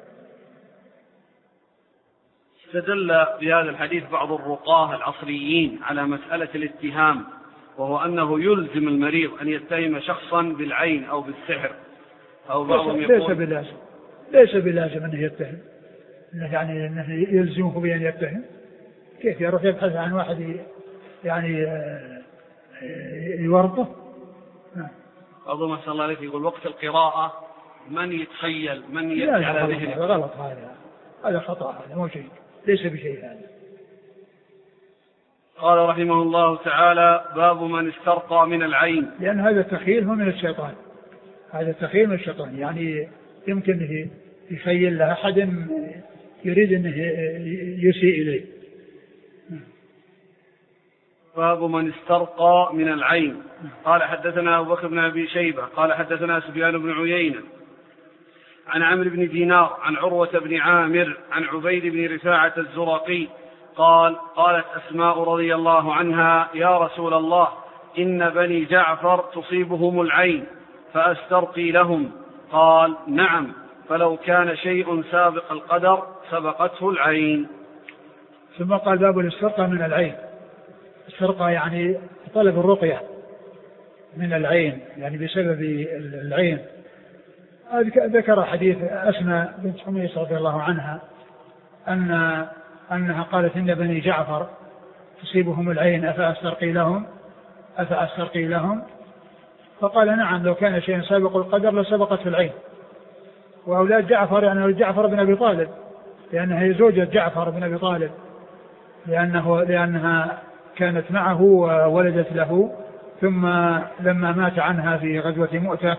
استدل بهذا الحديث بعض الرقاة العصريين على مسألة الاتهام، وهو أنه يلزم المريض أن يتهم شخصا بالعين أو بالسحر، أو بعضهم يقول ليس بلازم ليس بلازم أنه يتهم، يعني أنه يلزمه بأن يتهم. كيف يروح يبحث عن واحد يعني يورطه؟ أظن ما شاء الله عليك يقول وقت القراءة من يتخيل من يأتي على ذهنه. هذا غلط، هذا هذا خطأ، هذا مو شيء، ليس بشيء هذا. قال رحمه الله تعالى: باب من استرقى من العين. لأن هذا التخيل هو من الشيطان، هذا التخيل من الشيطان، يعني يمكن يخيل لأحد يريد أنه يسيء إليه. باب من استرقى من العين. قال حدثنا أبو بكر بن أبي شيبة قال حدثنا سفيان بن عيينة عن عمرو بن دينار عن عروة بن عامر عن عبيد بن رفاعة الزرقي قال: قالت أسماء رضي الله عنها: يا رسول الله، إن بني جعفر تصيبهم العين فأسترقي لهم. قال: نعم، فلو كان شيء سابق القدر سبقته العين. ثم قال: باب الاسترقى من العين. السرقة يعني طلب الرقية من العين، يعني بسبب العين. ذكر حديث أسماء بنت حميص رضي الله عنها أن أنها قالت: إن بني جعفر تصيبهم العين أفأسترقي لهم أفأسترقي لهم فقال: نعم، لو كان شيء سابق القدر لسبقته العين. وأولاد جعفر يعني جعفر بن أبي طالب، لأنها هي زوجة جعفر بن أبي طالب، لأنه لأنها كانت معه وولدت له، ثم لما مات عنها في غزوة مؤتة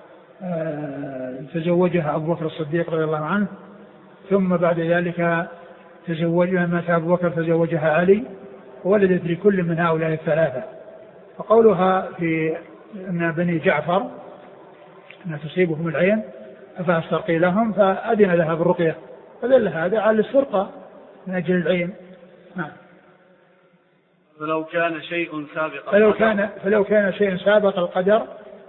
تزوجها أبو بكر الصديق رضي الله عنه، ثم بعد ذلك تزوجها مات أبو بكر تزوجها علي، وولدت لكل من هؤلاء الثلاثة. فقولها في أن بني جعفر أن تصيبهم العين فأسترقي لهم، فأذن لها بالرقية، فدل هذا على السرقة من أجل العين. نعم. فلو كان شيء سابق فلو كان فلو كان شيء سابق القدر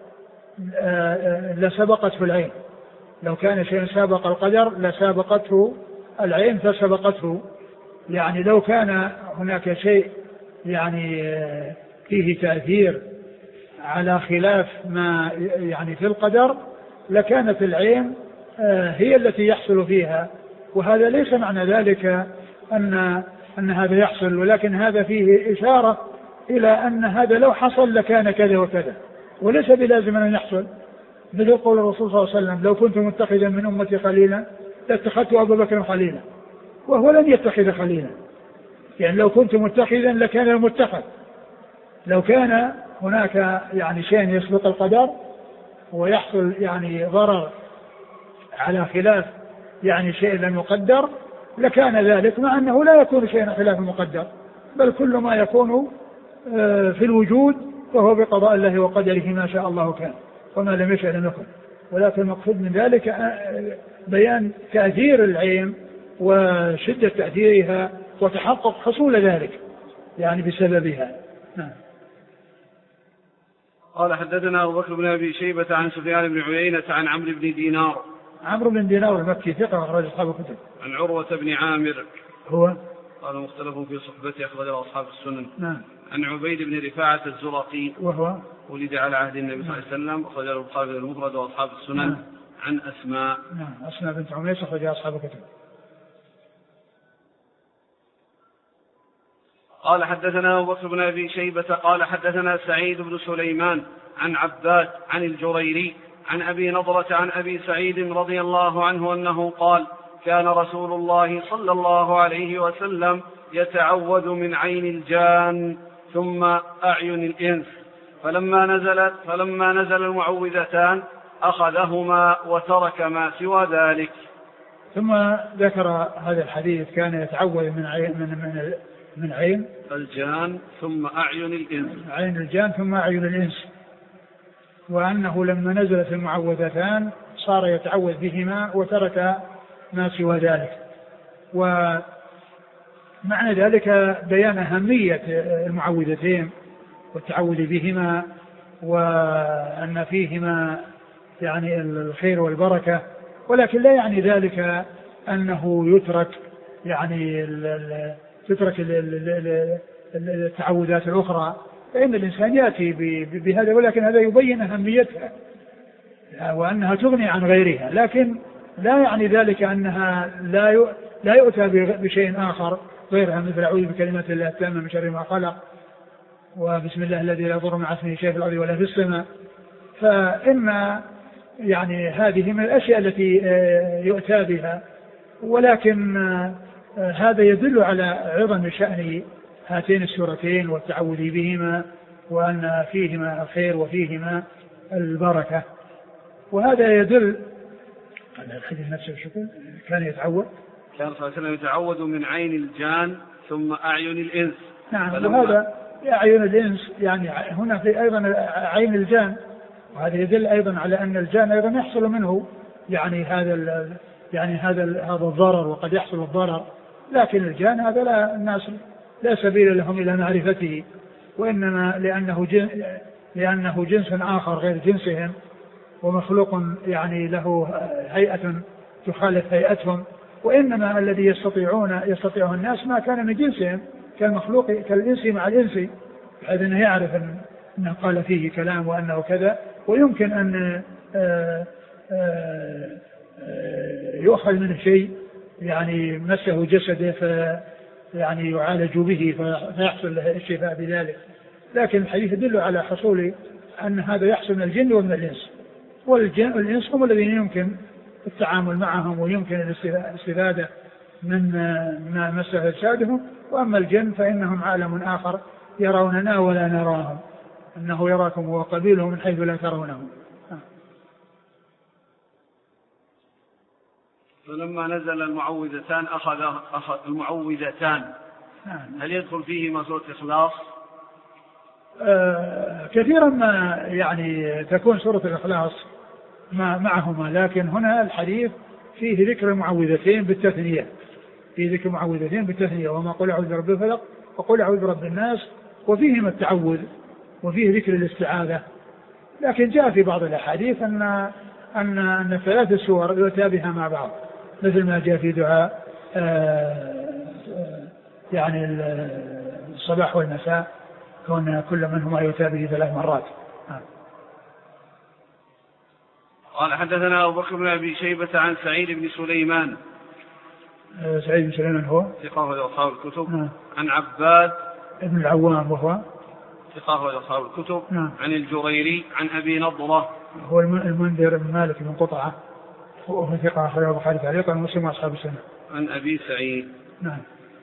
لسبقته العين. لو كان شيء سابق القدر لسابقته العين فسبقته. يعني لو كان هناك شيء يعني فيه تأثير على خلاف ما يعني في القدر لكانت العين هي التي يحصل فيها، وهذا ليس معنى ذلك أن أن هذا يحصل، ولكن هذا فيه إشارة إلى أن هذا لو حصل لكان كذا وكذا، وليس بلازم أن يحصل. مثل قول الرسول صلى الله عليه وسلم: لو كنت متخذا من أمتي خليلا لاتخذت أبا بكر خليلا، وهو لن يتخذ خليلا. يعني لو كنت متخذا لكان المتخذ. لو كان هناك يعني شيء يسبق القدر ويحصل يعني ضرر على خلاف يعني شيء لم يقدر لكان ذلك، مع أنه لا يكون شيئا خلاف المقدر، بل كل ما يكون في الوجود فهو بقضاء الله وقدره، ما شاء الله كان وما لم يشاء لم يكن. ولكن المقصود من ذلك بيان تأثير العين وشدة تأثيرها وتحقق حصول ذلك يعني بسببها. نعم. قال حدثنا أبو بكر بن أبي شيبة عن سفيان بن عيينة عن عمرو بن دينار. عمرو بن دينار المكي ثقة أخرج أصحاب الكتب. عن عروة بن عامر هو قال مختلف في صحبته أخرجه أصحاب السنن. نعم. عن عبيد بن رفاعة الزرقي وهو ولد على عهد النبي صلى الله عليه وسلم، أخرجه البخاري المفرد وأصحاب السنن. نعم. عن أسماء نعم أسماء بنت عميس أخرجها أصحاب الكتب. قال حدثنا أبو بكر بن أبي شيبة قال حدثنا سعيد بن سليمان عن عباد عن الجريري عن أبي نضرة عن أبي سعيد رضي الله عنه أنه قال: كان رسول الله صلى الله عليه وسلم يتعوذ من عين الجان ثم أعين الإنس، فلما نزلت فلما نزل المعوذتان أخذهما وترك ما سوى ذلك. ثم ذكر هذا الحديث: كان يتعوذ من عين من من من عين الجان ثم أعين الإنس عين الجان ثم أعين الإنس، وأنه لما نزلت المعوذتان صار يتعوذ بهما وترك ما سوى ذلك. ومعنى ذلك بيان أهمية المعوذتين والتعوذ بهما، وأن فيهما يعني الخير والبركة، ولكن لا يعني ذلك أنه يترك يعني تترك التعوذات الأخرى، فإن الإنسان يأتي بهذا، ولكن هذا يبين أهميتها وأنها تغني عن غيرها، لكن لا يعني ذلك أنها لا لا يؤتى بشيء آخر غيرها، مثل أعوذ بكلمات الله التامة من شر ما خلق، وبسم الله الذي لا يضر مع اسمه شيء في الأرض ولا في السماء. فإن يعني هذه من الأشياء التي يؤتى بها، ولكن هذا يدل على عظم شأن هاتين السورتين والتعوذ بهما، وأن فيهما الخير وفيهما البركة. وهذا يدل على الحديث نفسه الشكل كان يتعوذ كان صلى الله عليه وسلم يتعوذ من عين الجان ثم أعين الإنس. نعم، وهذا أعين الإنس يعني هنا في أيضا عين الجان، وهذا يدل أيضا على أن الجان أيضا يحصل منه يعني هذا يعني هذا هذا الضرر، وقد يحصل الضرر، لكن الجان هذا لا الناس لا سبيل لهم إلى معرفته، وإنما لأنه جن لأنه جنس آخر غير جنسهم، ومخلوق يعني له هيئة تخالف هيئتهم، وإنما الذي يستطيعون يستطيعه الناس ما كان من جنسهم كالمخلوق كالإنس مع الإنس، بحيث أنه يعرف أنه قال فيه كلام وأنه كذا، ويمكن أن آآ آآ يؤخذ منه شيء يعني مسه جسده في يعني يعالج به فيحصل له الشفاء بذلك. لكن الحديث يدل على حصول أن هذا يحصل من الجن ومن الإنس، والجن والإنس هم الذين يمكن التعامل معهم ويمكن الاستفادة من ما مسه إرشادهم، وأما الجن فإنهم عالم آخر يروننا ولا نراهم، أنه يراكم وقبيله من حيث لا ترونهم. فلما نزل المعوذتان أخذ, أخذ المعوذتان هل يدخل فيهما سورة الإخلاص؟ آه كثيرا ما يعني تكون سورة الإخلاص معهما، لكن هنا الحديث فيه ذكر المعوذتين بالتثنية، فيه ذكر المعوذتين بالتثنية، وما قل أعوذ برب الفلق وقل أعوذ برب الناس، وفيهما التعوذ وفيه ذكر الاستعاذة. لكن جاء في بعض الأحاديث أن أن أن ثلاث سور يؤتى بها مع بعض، مثل ما جاء في دعاء يعني الصباح والمساء، كون كل منهما يؤتى به ثلاث مرات. قال حدثنا أبو بكر بن أبي شيبة عن سعيد بن سليمان. سعيد بن سليمان هو ثقة أصحاب الكتب. عن عباد ابن العوام وهو ثقة أصحاب الكتب. نعم. عن الجريري عن أبي نضرة هو المنذر بن مالك بن قطعة وهو ثقة أخرجه البخاري تعليقا ومسلم أصحاب السنة. عن أبي سعيد. نعم.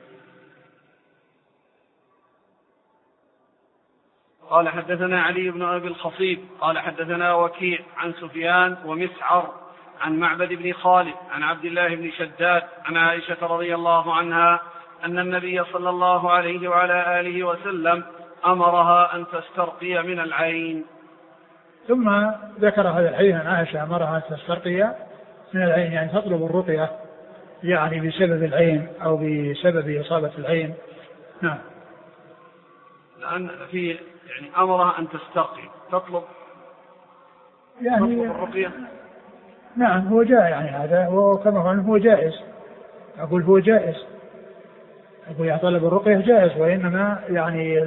قال حدثنا علي بن أبي الخصيب قال حدثنا وكيع عن سفيان ومسعر عن معبد بن خالد عن عبد الله بن شداد عن عائشة رضي الله عنها أن النبي صلى الله عليه وعلى آله وسلم أمرها أن تسترقي من العين. ثم ذكر هذا الحديث عن عائشة أمرها أن تسترقي من العين، يعني تطلب الرقية يعني بسبب العين أو بسبب إصابة العين. نعم. لأن في يعني أمرها أن تسترقي تطلب يعني تطلب الرقية. نعم هو جاء يعني هذا، وكما قال هو جائز، أقول هو جائز، أقول يعني طلب الرقية جائز، وإنما يعني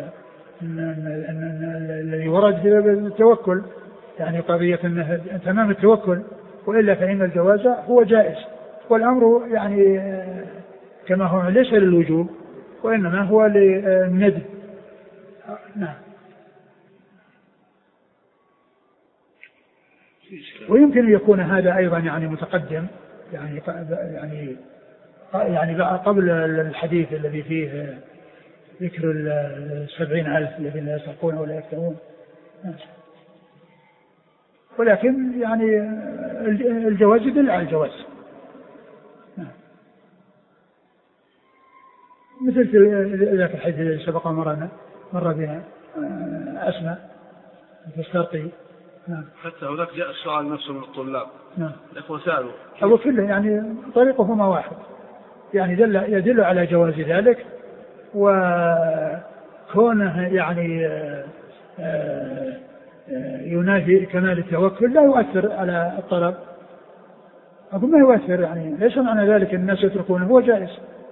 الذي ورد في التوكل يعني قضية تمام التوكل، وإلا فإن الجواز هو جائز، والأمر يعني كما هو ليس للوجوب وإنما هو للندب. نعم. ويمكن أن يكون هذا أيضا يعني متقدم يعني يعني يعني قبل الحديث الذي فيه ذكر السبعين ألف الذين لا يسرقون ولا يكتمون، ولكن يعني الجواز يدل على الجواز. مثل ذاك الحديث الذي سبق مرنا مر بها أسماء تسترقي. نعم. حتى هناك جاء السؤال نفسه من الطلاب. نعم. الإخوة سألوا. أو كله يعني طريقهما واحد، يعني دل يدل على جواز ذلك، وكونه يعني ينافي كمال التوكل لا يؤثر على الطلب. أقول ما يؤثر، يعني ليس معنى ذلك أن الناس يتركونه، هو جائز.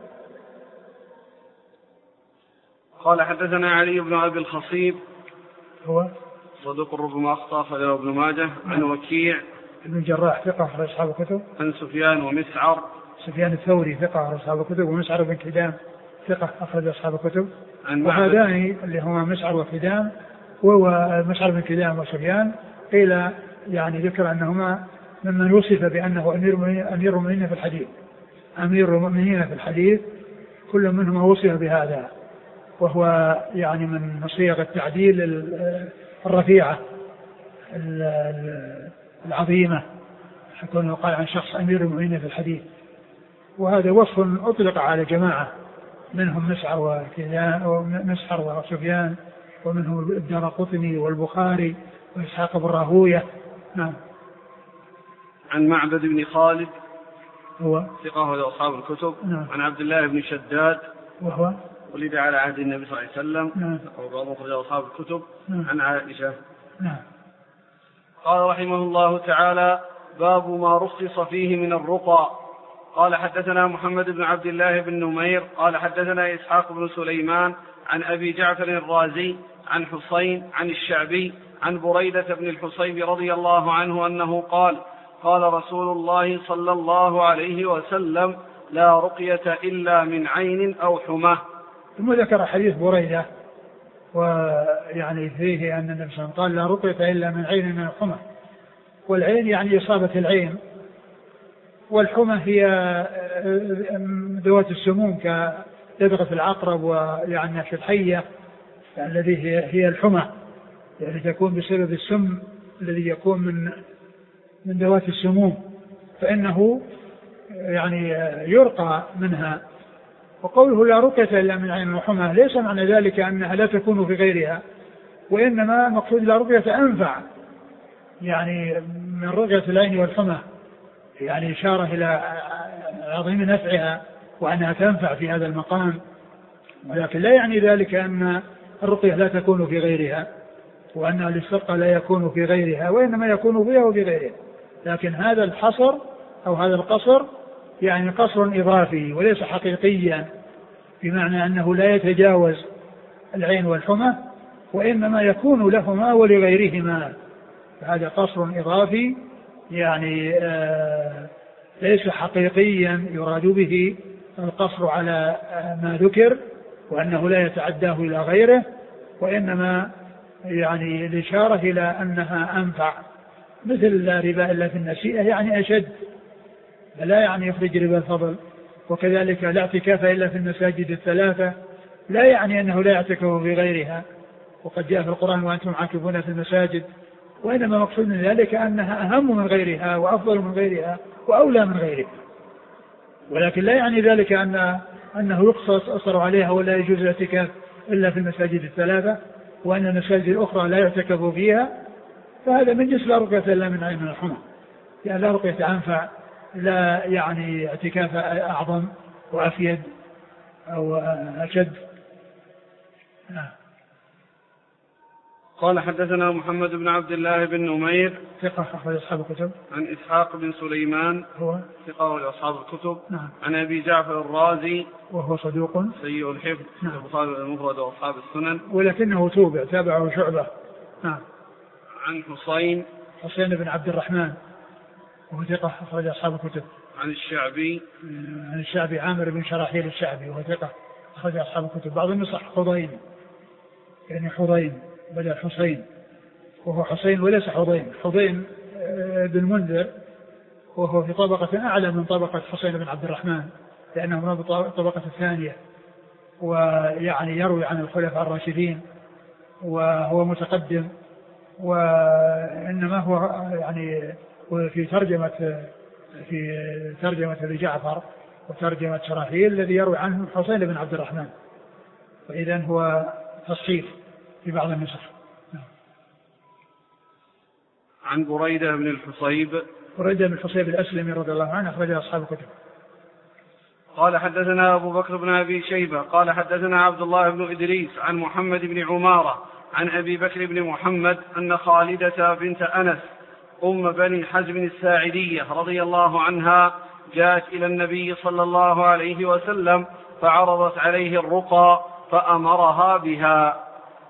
قال حدثنا علي بن أبي الخصيب هو صدوق ربما أخطأ فله ابن ماجه. عن وكيع ابن الجراح ثقة أخرج أصحاب الكتب. عن سفيان ومسعر سفيان الثوري ثقة أخرج أصحاب الكتب، ومسعر بن كدام ثقة أخرج أصحاب الكتب. وهذان اللي هما مسعر وكدام، وهو مسعر بن كدام وسفيان قيل يعني ذكر أنهما ممن وصف بأنه أمير أمير المؤمنين في الحديث أمير المؤمنين في الحديث كل منهما وصف بهذا، وهو يعني من صيغ التعديل الرفيعة العظيمة، يكون يقال عن شخص أمير المؤمنين في الحديث. وهذا وصف أطلق على جماعة منهم مسعر وكذا ومسعر وسفيان، ومنهم الدارقطني والبخاري وإسحاق بن راهويه. نعم. عن معبد بن خالد هو ثقة له أصحاب الكتب. نعم. عن عبد الله بن شداد وهو ولد على عهد النبي صلى الله عليه وسلم. نعم. وبعضهم أخرجه أصحاب الكتب. نعم. عن عائشة. نعم. قال رحمه الله تعالى: باب ما رخص فيه من الرقى. قال حدثنا محمد بن عبد الله بن نمير قال حدثنا إسحاق بن سليمان عن أبي جعفر الرازي عن حسين عن الشعبي عن بريدة بن الحصيب رضي الله عنه أنه قال: قال رسول الله صلى الله عليه وسلم: لا رقية إلا من عين أو حمى. ثم ذكر حديث بريدة، ويعني فيه أن النبي صلى الله عليه وسلم قال: لا رقية إلا من عين أو حمى. والعين يعني إصابة العين، والحمى هي ذوات السموم كلدغة العقرب ويعني نفس الحية، يعني الذي هي, هي الحمى، يعني تكون بسبب السم الذي يكون من من ذوات السموم، فإنه يعني يرقى منها. وقوله لا رقية إلا من عين وحمى ليس معنى ذلك أنها لا تكون في غيرها، وإنما مقصود لا رقية أنفع، يعني من رقية العين والحمى، يعني إشارة إلى عظيم نفعها وأنها تنفع في هذا المقام، ولكن لا يعني ذلك أن الرقية لا تكون في غيرها، وأن الاسترقاء لا يكون في غيرها، وإنما يكون فيها وفي غيرها. لكن هذا الحصر أو هذا القصر يعني قصر إضافي وليس حقيقيا، بمعنى أنه لا يتجاوز العين والحمى، وإنما يكون لهما ولغيرهما. هذا قصر إضافي يعني آه ليس حقيقيا يراد به القصر على آه ما ذكر، وأنه لا يتعداه إلى غيره، وإنما يعني الإشارة إلى أنها أنفع، مثل لا ربا إلا في النسيئة يعني أشد، لا يعني يخرج ربا الفضل. وكذلك لا اعتكاف إلا في المساجد الثلاثة، لا يعني أنه لا يعتكف في غيرها، وقد جاء في القرآن وأنتم عاكفون في المساجد، وإنما مقصود من ذلك أنها أهم من غيرها وأفضل من غيرها وأولى من غيرها، ولكن لا يعني ذلك أن أنه يقصص أصر عليها ولا يجوز الاعتكاف إلا في المساجد الثلاثة، وأن المساجد الأخرى لا يعتكف فيها، فهذا من جنس لا رقية إلا من عين الحمى، يعني لا رقية أنفع، لا يعني اعتكاف أعظم وأفيد أو أشد. نعم. قال حدثنا محمد بن عبد الله بن نمير ثقة أخرج أصحاب الكتب. عن إسحاق بن سليمان هو ثقة لأصحاب الكتب. نعم. عن أبي جعفر الرازي وهو صدوق سيء الحفظ. نعم. البخاري المفرد وأصحاب السنن، ولكنه توبع تابعه شعبة. نعم. عن حسين حسين بن عبد الرحمن وهو ثقة أخرج أصحاب الكتب. عن الشعبي عن الشعبي عامر بن شراحيل الشعبي وهو ثقة أخرج أصحاب الكتب. بعض النصح حضين، يعني حضين بدل حسين، وهو حسين وليس حضين. حضين بن منذر وهو في طبقة أعلى من طبقة حسين بن عبد الرحمن، لأنه من الطبقة الثانية، ويعني يروي عن الخلفاء الراشدين وهو متقدم، وإنما هو يعني في ترجمة في ترجمة أبي جعفر وترجمة شراحيل الذي يروي عنه حسين بن عبد الرحمن، فإذا هو تصحيف في بعض النسخ. عن بريدة بن الحصيب بريدة بن الحصيب الأسلمي رضي الله عنه أخرج أصحاب الكتب. قال حدثنا أبو بكر بن أبي شيبة قال حدثنا عبد الله بن إدريس عن محمد بن عمارة عن أبي بكر بن محمد أن خالدة بنت أنس أم بني حزم الساعدية رضي الله عنها جاءت إلى النبي صلى الله عليه وسلم فعرضت عليه الرقى فأمرها بها.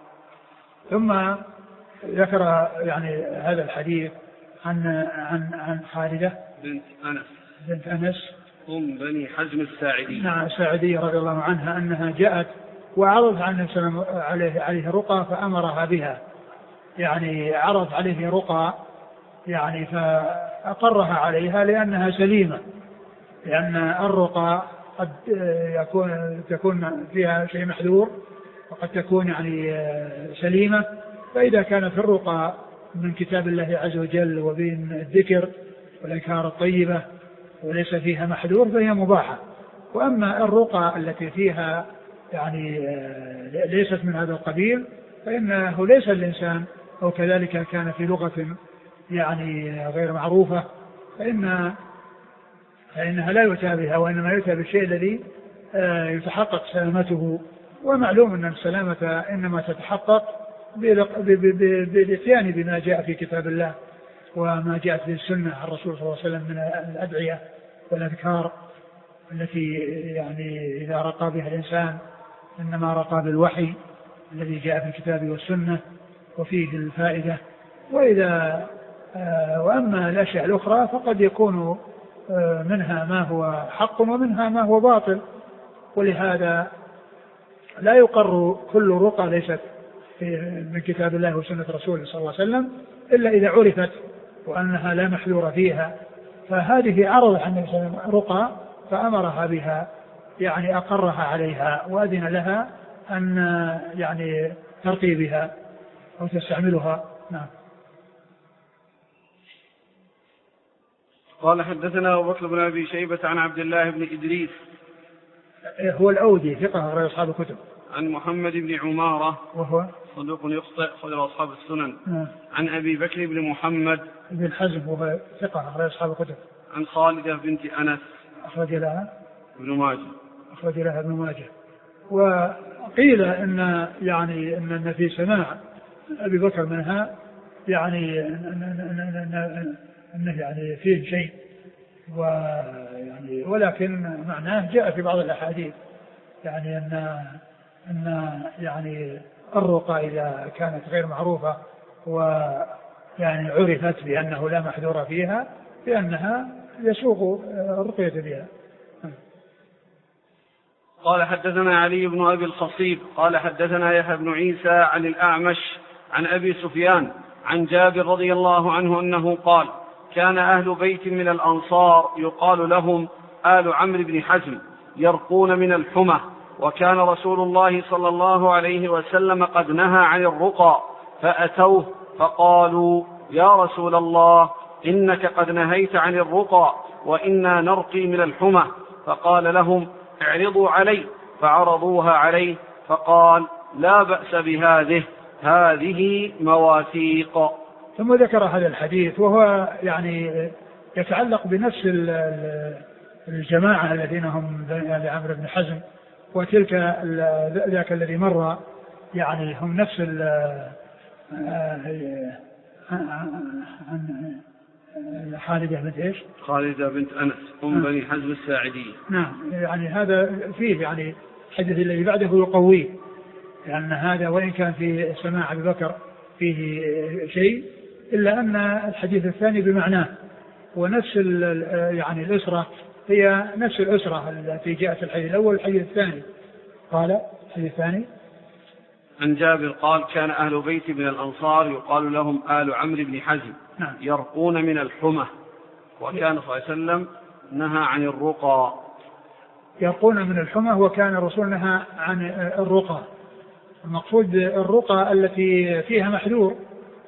ثم ذكر يعني هذا الحديث عن عن عن خالدة بنت أنس بنت أنس أم بني حزم الساعدية نعم الساعدية رضي الله عنها أنها جاءت وعرضت عنه عليه عليه رقى فأمرها بها، يعني عرض عليه رقى يعني فأقرها عليها لأنها سليمة، لأن الرقى قد يكون تكون فيها شيء محذور وقد تكون يعني سليمة، فإذا كانت الرقى من كتاب الله عز وجل وبين الذكر والأذكار الطيبة وليس فيها محذور فهي مباحة. وأما الرقى التي فيها يعني ليست من هذا القبيل فإنه ليس الإنسان أو كذلك كان في لغة يعني غير معروفة فإن فإنها لا يؤتى بها، وإنما يؤتى بالشيء الذي يتحقق سلامته. ومعلوم أن السلامة إنما تتحقق بالاتيان بما جاء في كتاب الله وما جاءت به السنة عن الرسول صلى الله عليه وسلم من الأدعية والأذكار التي يعني إذا رقى بها الإنسان إنما رقى بالوحي الذي جاء في الكتاب والسنة وفيه الفائدة. وإذا وأما الأشياء الأخرى فقد يكون منها ما هو حق ومنها ما هو باطل، ولهذا لا يقر كل رقى ليست من كتاب الله وسنة رسوله صلى الله عليه وسلم إلا إذا عرفت وأنها لا محذور فيها. فهذه عرض عن رقى فأمرها بها، يعني أقرها عليها وأذن لها أن يعني ترقي بها أو تستعملها. نعم. قال حدثنا أبو بكر بن أبي شيبة عن عبد الله بن إدريس هو الأودي ثقة غير أصحاب الكتب. عن محمد بن عمارة وهو صدوق يخطئ أخرج أصحاب السنن. نعم. عن أبي بكر بن محمد بن حزم وهو ثقة غير أصحاب الكتب. عن خالدة بنت أنس أخرج لها ابن ماجه أخرج لها ابن ماجه. وقيل إن يعني إن في سماع أبي بكر منها يعني أنه يعني فيه شيء، ويعني ولكن معناه جاء في بعض الأحاديث يعني أن أن يعني الرقى إذا كانت غير معروفة ويعني عرفت بأنه لا محذور فيها بأنها يسوغ الرقية بها. قال حدثنا علي بن أبي الخصيب قال حدثنا يحيى بن عيسى عن الأعمش عن أبي سفيان عن جابر رضي الله عنه أنه قال كان أهل بيت من الأنصار يقال لهم آل عمرو بن حزم يرقون من الحمى، وكان رسول الله صلى الله عليه وسلم قد نهى عن الرقى، فأتوه فقالوا يا رسول الله إنك قد نهيت عن الرقى وإنا نرقي من الحمى، فقال لهم اعرضوا علي، فعرضوها عليه فقال لا بأس بهذه، هذه مواثيق. ثم ذكر هذا الحديث وهو يعني يتعلق بنفس الجماعة الذين هم عمرو بن حزم، وتلك ذاك الذي مر يعني هم نفس خالدة بنت ايش؟ خالدة بنت أنس أم بني حزم الساعدية. نعم، يعني هذا فيه يعني الحديث الذي بعده يقويه، لأن هذا وإن كان في سماع أبي بكر فيه شيء إلا أن الحديث الثاني بمعناه، ونفس يعني الأسرة هي نفس الأسرة التي جاءت في الحديث الأول الحديث الثاني. قال الحديث الثاني عن جابر قال كان أهل بيت من الأنصار يقال لهم آل عمرو بن حزم نعم. يرقون من الحمى، وكان صلى الله عليه وسلم نهى عن الرقى. يرقون من الحمى وكان الرسول نهى عن الرقى. المقصود الرقى التي فيها محذور،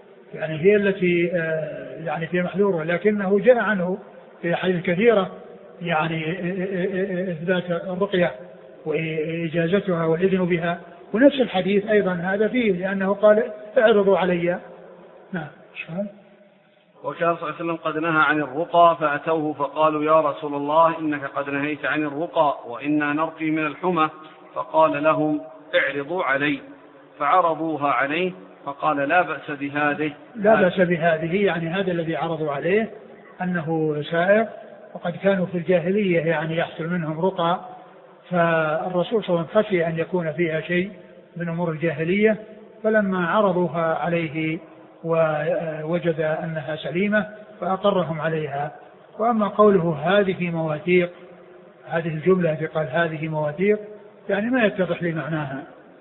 يعني هي التي يعني فيها محذور، لكنه جاء عنه في أحاديث كثيرة يعني إثبات الرقية وإجازتها والإذن بها. ونفس الحديث أيضا هذا فيه لأنه قال اعرضوا علي. نعم. وكان صلى الله عليه وسلم قد نهى عن الرقى فأتوه فقالوا يا رسول الله إنك قد نهيت عن الرقى وإنا نرقي من الحمى، فقال لهم اعرضوا علي، فعرضوها عليه فقال لا بأس بهذه. لا بأس بهذه يعني هذا الذي عرضوا عليه أنه سائق، وقد كانوا في الجاهلية يعني يحصل منهم رقى، فالرسول صلى الله عليه وسلم خشي أن يكون فيها شيء من أمور الجاهلية، فلما عرضوها عليه ووجد أنها سليمة فأقرهم عليها. وأما قوله هذه مواثيق، هذه الجملة التي قال هذه مواثيق يعني ما يتضح لي معناها.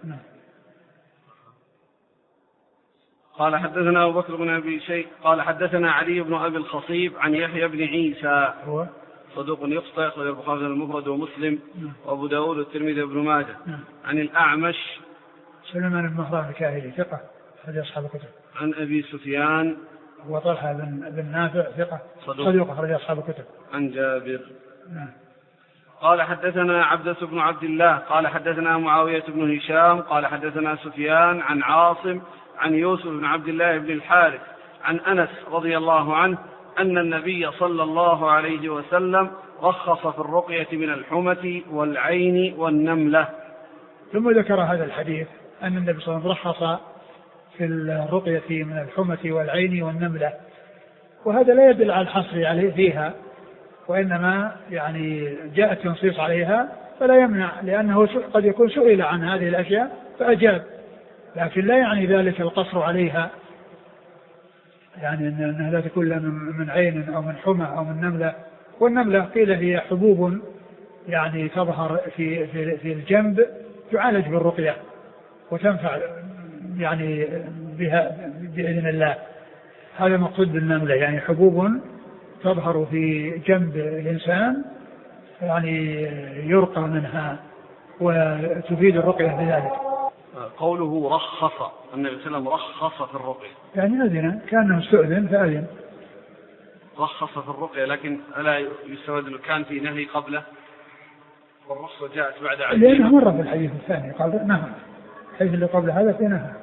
قال حدثنا أبو بكر بن أبي شيء قال حدثنا علي بن أبي الخصيب عن يحيى بن عيسى هو صدوق يخطئ أخرج البخاري المفرد ومسلم وأبو داود والترمذي وابن ماجه عن الأعمش سليمان بن مهران الكاهلي ثقة أخرج أصحاب الكتب عن أبي سفيان وطلحة بن, بن نافع ثقة صدوق, صدوق أخرج أصحاب الكتب عن جابر. نعم. قال حدثنا عبدة بن عبد الله قال حدثنا معاوية بن هشام قال حدثنا سفيان عن عاصم عن يوسف بن عبد الله بن الحارث عن أنس رضي الله عنه أن النبي صلى الله عليه وسلم رخص في الرقية من الحمى والعين والنملة. ثم ذكر هذا الحديث أن النبي صلى الله عليه وسلم رخص في الرقية من الحمى والعين والنملة، وهذا لا يدل على الحصر عليه فيها، وإنما يعني جاء التنصيص عليها فلا يمنع، لأنه قد يكون سئل عن هذه الأشياء فأجاب، لكن لا يعني ذلك القصر عليها، يعني أنها لا تكون من عين أو من حمى أو من نملة. والنملة قيل هي حبوب يعني تظهر في, في, في الجنب تعالج بالرقية وتنفع يعني بها بإذن الله. هذا مقصود بالنملة، يعني حبوب تظهر في جنب الإنسان يعني يرقى منها وتفيد الرقية بذلك. قوله رخص النبي صلى الله عليه وسلم رخص في الرقية يعني أذن كأنه استؤذن فأذن رخص في الرقية، لكن ألا يستود كان في نهي قبله والرخصة جاءت بعد عدد لأنه مرة في الحديث الثاني قال نهى، الحديث اللي قبل هذا في نهى.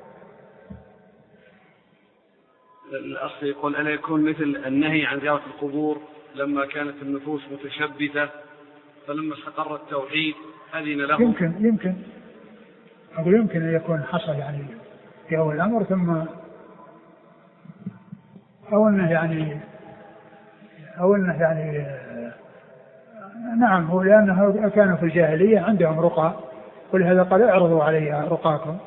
الأصل يقول ألا يكون مثل النهي عن زيارة القبور لما كانت النفوس متشبثة فلما استقر التوحيد أذن له. يمكن يمكن أقول يمكن أن يكون حصل يعني في أول الأمر ثم أو أنه يعني أو أنه يعني نعم هو لأنه كانوا في الجاهلية عندهم رقى، ولهذا قال اعرضوا عليها رقاكم.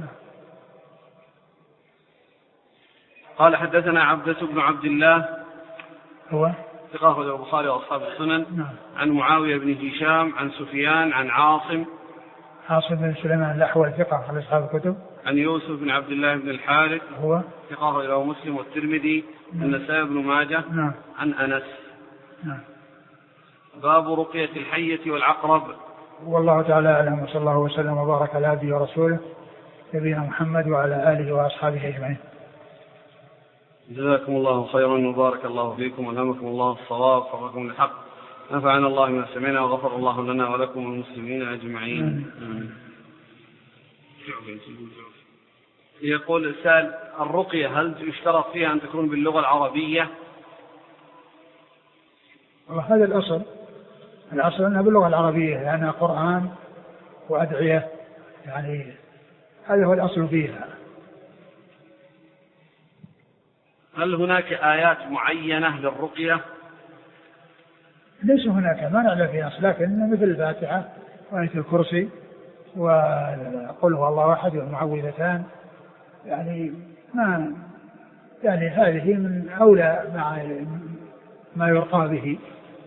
قال حدثنا عبدة بن عبد الله هو ثقة البخاري وأصحاب السنن. نعم. عن معاوية بن هشام عن سفيان عن عاصم عاصم بن سليمان الأحول ثقة على أصحاب الكتب. عن يوسف بن عبد الله بن الحارث هو ثقة إلى مسلم والترمذي والنسائي بن ماجه. نعم. عن أنس. نعم. باب رقية الحية والعقرب. والله تعالى أعلم، وصلى الله وسلم وبارك على عبده ورسوله نبينا محمد وعلى آله وأصحابه أجمعين. جزاكم الله خيرا وبارك الله فيكم والهمكم الله الصواب وفقكم الحق، نفعنا الله ما سمعنا وغفر الله لنا ولكم والمسلمين أجمعين. يقول السائل الرقية هل يشترط فيها أن تكون باللغة العربية؟ وهذا الأصل الأصل أنها باللغة العربية لأنها قرآن وأدعية، يعني هذا هو الأصل فيها. هل هناك آيات معينة للرقية؟ ليس هناك، ما نعلم في أصل، لكن مثل الفاتحة وآية الكرسي وقل هو الله أحد والمعوذتان، يعني ما يعني هذه من أولى مع ما يرقى به.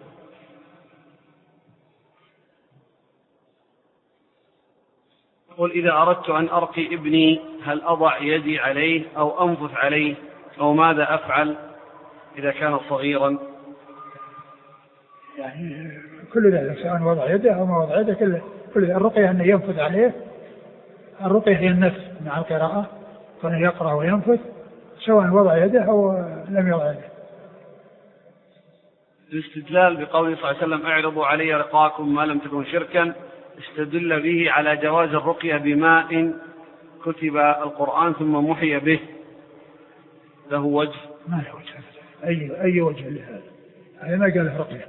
قل إذا أردت أن أرقي ابني هل أضع يدي عليه أو أنفث عليه أو ماذا أفعل إذا كان صغيرا؟ يعني كل ذلك سواء وضع يده أو ما وضع يده كل كل ذلك. الرقية أن ينفث عليه، الرقية هي النفث مع القراءة، فأنه يقرأ وينفث سواء وضع يده أو لم يضع يده. الاستدلال بقوله صلى الله عليه وسلم اعرضوا علي رقاكم ما لم تكن شركا، استدل به على جواز الرقية بماء كتب القرآن ثم محي به، له وجه؟ ما له وجه، أي, أي وجه لهذا؟ هذا ما قاله رقية.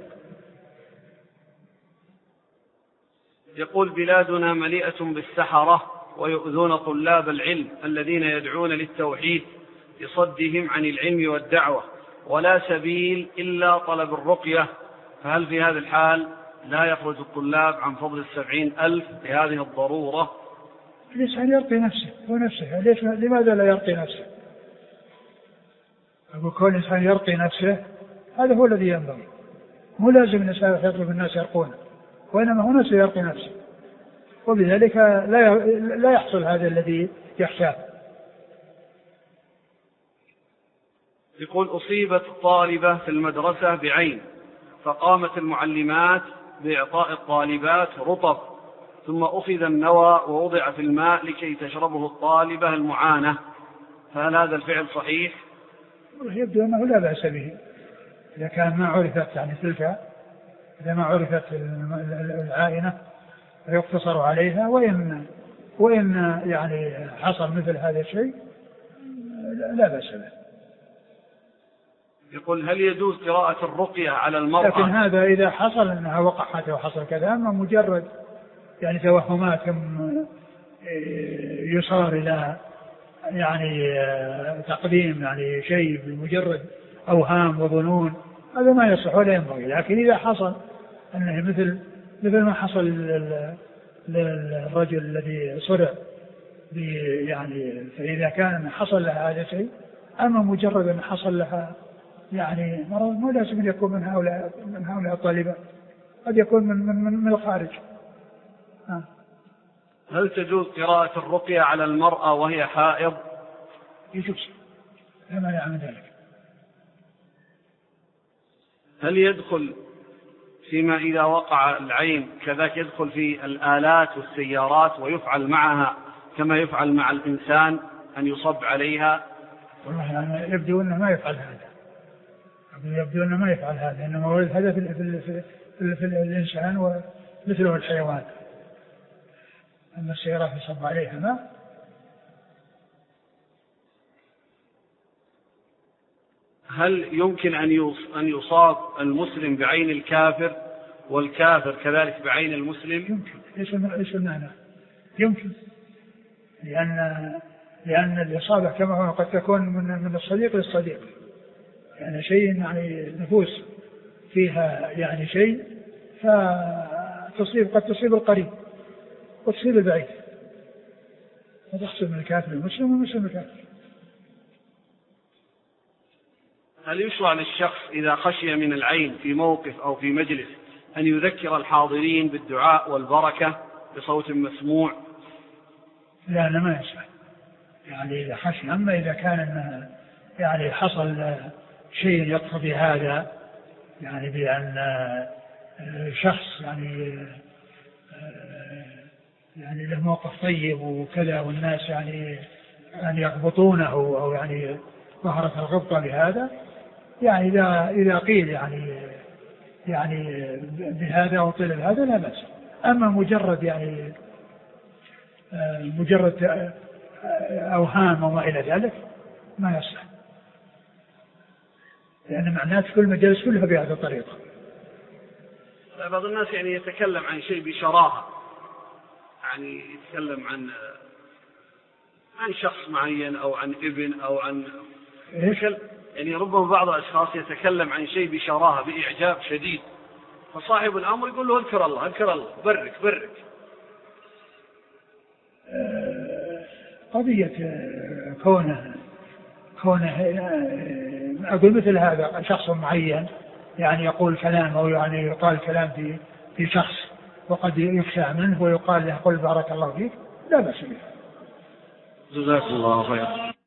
يقول بلادنا مليئة بالسحرة ويؤذون طلاب العلم الذين يدعون للتوحيد لصدهم عن العلم والدعوة، ولا سبيل إلا طلب الرقية، فهل في هذا الحال لا يخرج الطلاب عن فضل السبعين ألف لهذه الضرورة؟ الإنسان يرقي نفسه هو نفسه، ليش لماذا لا يرقي نفسه؟ أقول كل إنسان يرقي نفسه هذا هو الذي ينبغي، مو لازم الإنسان يطلب الناس يرقونه، وإنما هو نفسه يرقي نفسه، وبذلك لا لا يحصل هذا الذي يخشاه. يقول أصيبت طالبة في المدرسة بعين، فقامت المعلمات بإعطاء الطالبات رطب، ثم أخذ النوى ووضع في الماء لكي تشربه الطالبة المعانة، فهل هذا الفعل صحيح؟ يبدو أنه لا بأس به إذا كان ما عرفت يعني تلك، إذا ما عرفت العائنة فيقتصر عليها، وإن وإن يعني حصل مثل هذا الشيء لا بأس به. يقول هل يجوز قراءة الرقية على المرأة؟ لكن هذا إذا حصل أنها وقعت وحصل كذا، أما مجرد يعني توهمات يصار إلى يعني تقديم يعني شيء بمجرد أوهام وظنون، هذا ما يصح ولا ينبغي. لكن إذا حصل أنه مثل مثل ما حصل للرجل الذي صرع يعني، فإذا كان حصل لها هذا الشيء، أما مجرد أن حصل لها يعني مرض، مو لازم أن يكون من هؤلاء من هؤلاء الطالبات، قد يكون من من من الخارج. ها. هل تجوز قراءة الرقية على المرأة وهي حائض؟ يجوز، لا مانع من ذلك. هل يدخل فيما إذا وقع العين كذاك يدخل في الآلات والسيارات ويفعل معها كما يفعل مع الإنسان أن يصب عليها؟ والله يعني يبدو أنه ما يفعل هذا، يبدو أنه ما يفعل هذا، إنما هو هذا في, في, في, في, في الإنسان ومثله الحيوان. أما السيارات يصب عليها ما. هل يمكن أن يصاب المسلم بعين الكافر والكافر كذلك بعين المسلم؟ يمكن. إيش المعنى؟ يمكن، لأن لأن الإصابة كما هو قد تكون من من الصديق للصديق، يعني شيء يعني نفوس فيها يعني شيء فتصيب، قد تصيب القريب وتصيب البعيد، وتحصل من الكافر المسلم والمسلم الكافر. هل يشرع للشخص إذا خشي من العين في موقف أو في مجلس أن يذكر الحاضرين بالدعاء والبركة بصوت مسموع؟ لا، أنا ما يشرع يعني إذا خشي. أما إذا كان يعني حصل شيء يقتضي هذا، يعني بأن شخص يعني يعني له موقف طيب وكذا، والناس يعني يعني يغبطونه أو يعني ظهرت الغبطة بهذا، يعني إذا إذا قيل يعني يعني بهذا أو طلب هذا لا بأس. أما مجرد يعني مجرد أوهام وما إلى ذلك ما يصح، لأن معناته كل مجالس كلها بهذه الطريقة. بعض الناس يعني يتكلم عن شيء بشراهة، يعني يتكلم عن عن شخص معين أو عن ابن أو عن إيش؟ يعني ربما بعض الأشخاص يتكلم عن شيء بشراهة بإعجاب شديد، فصاحب الأمر يقول له اذكر الله اذكر الله برك برك. قضية كونه كونه أقول مثل هذا شخص معين يعني يقول كلام أو يعني يقال كلام في في شخص وقد يخشى منه ويقال له قل بارك الله فيك، لا بأس به. جزاكم الله خير.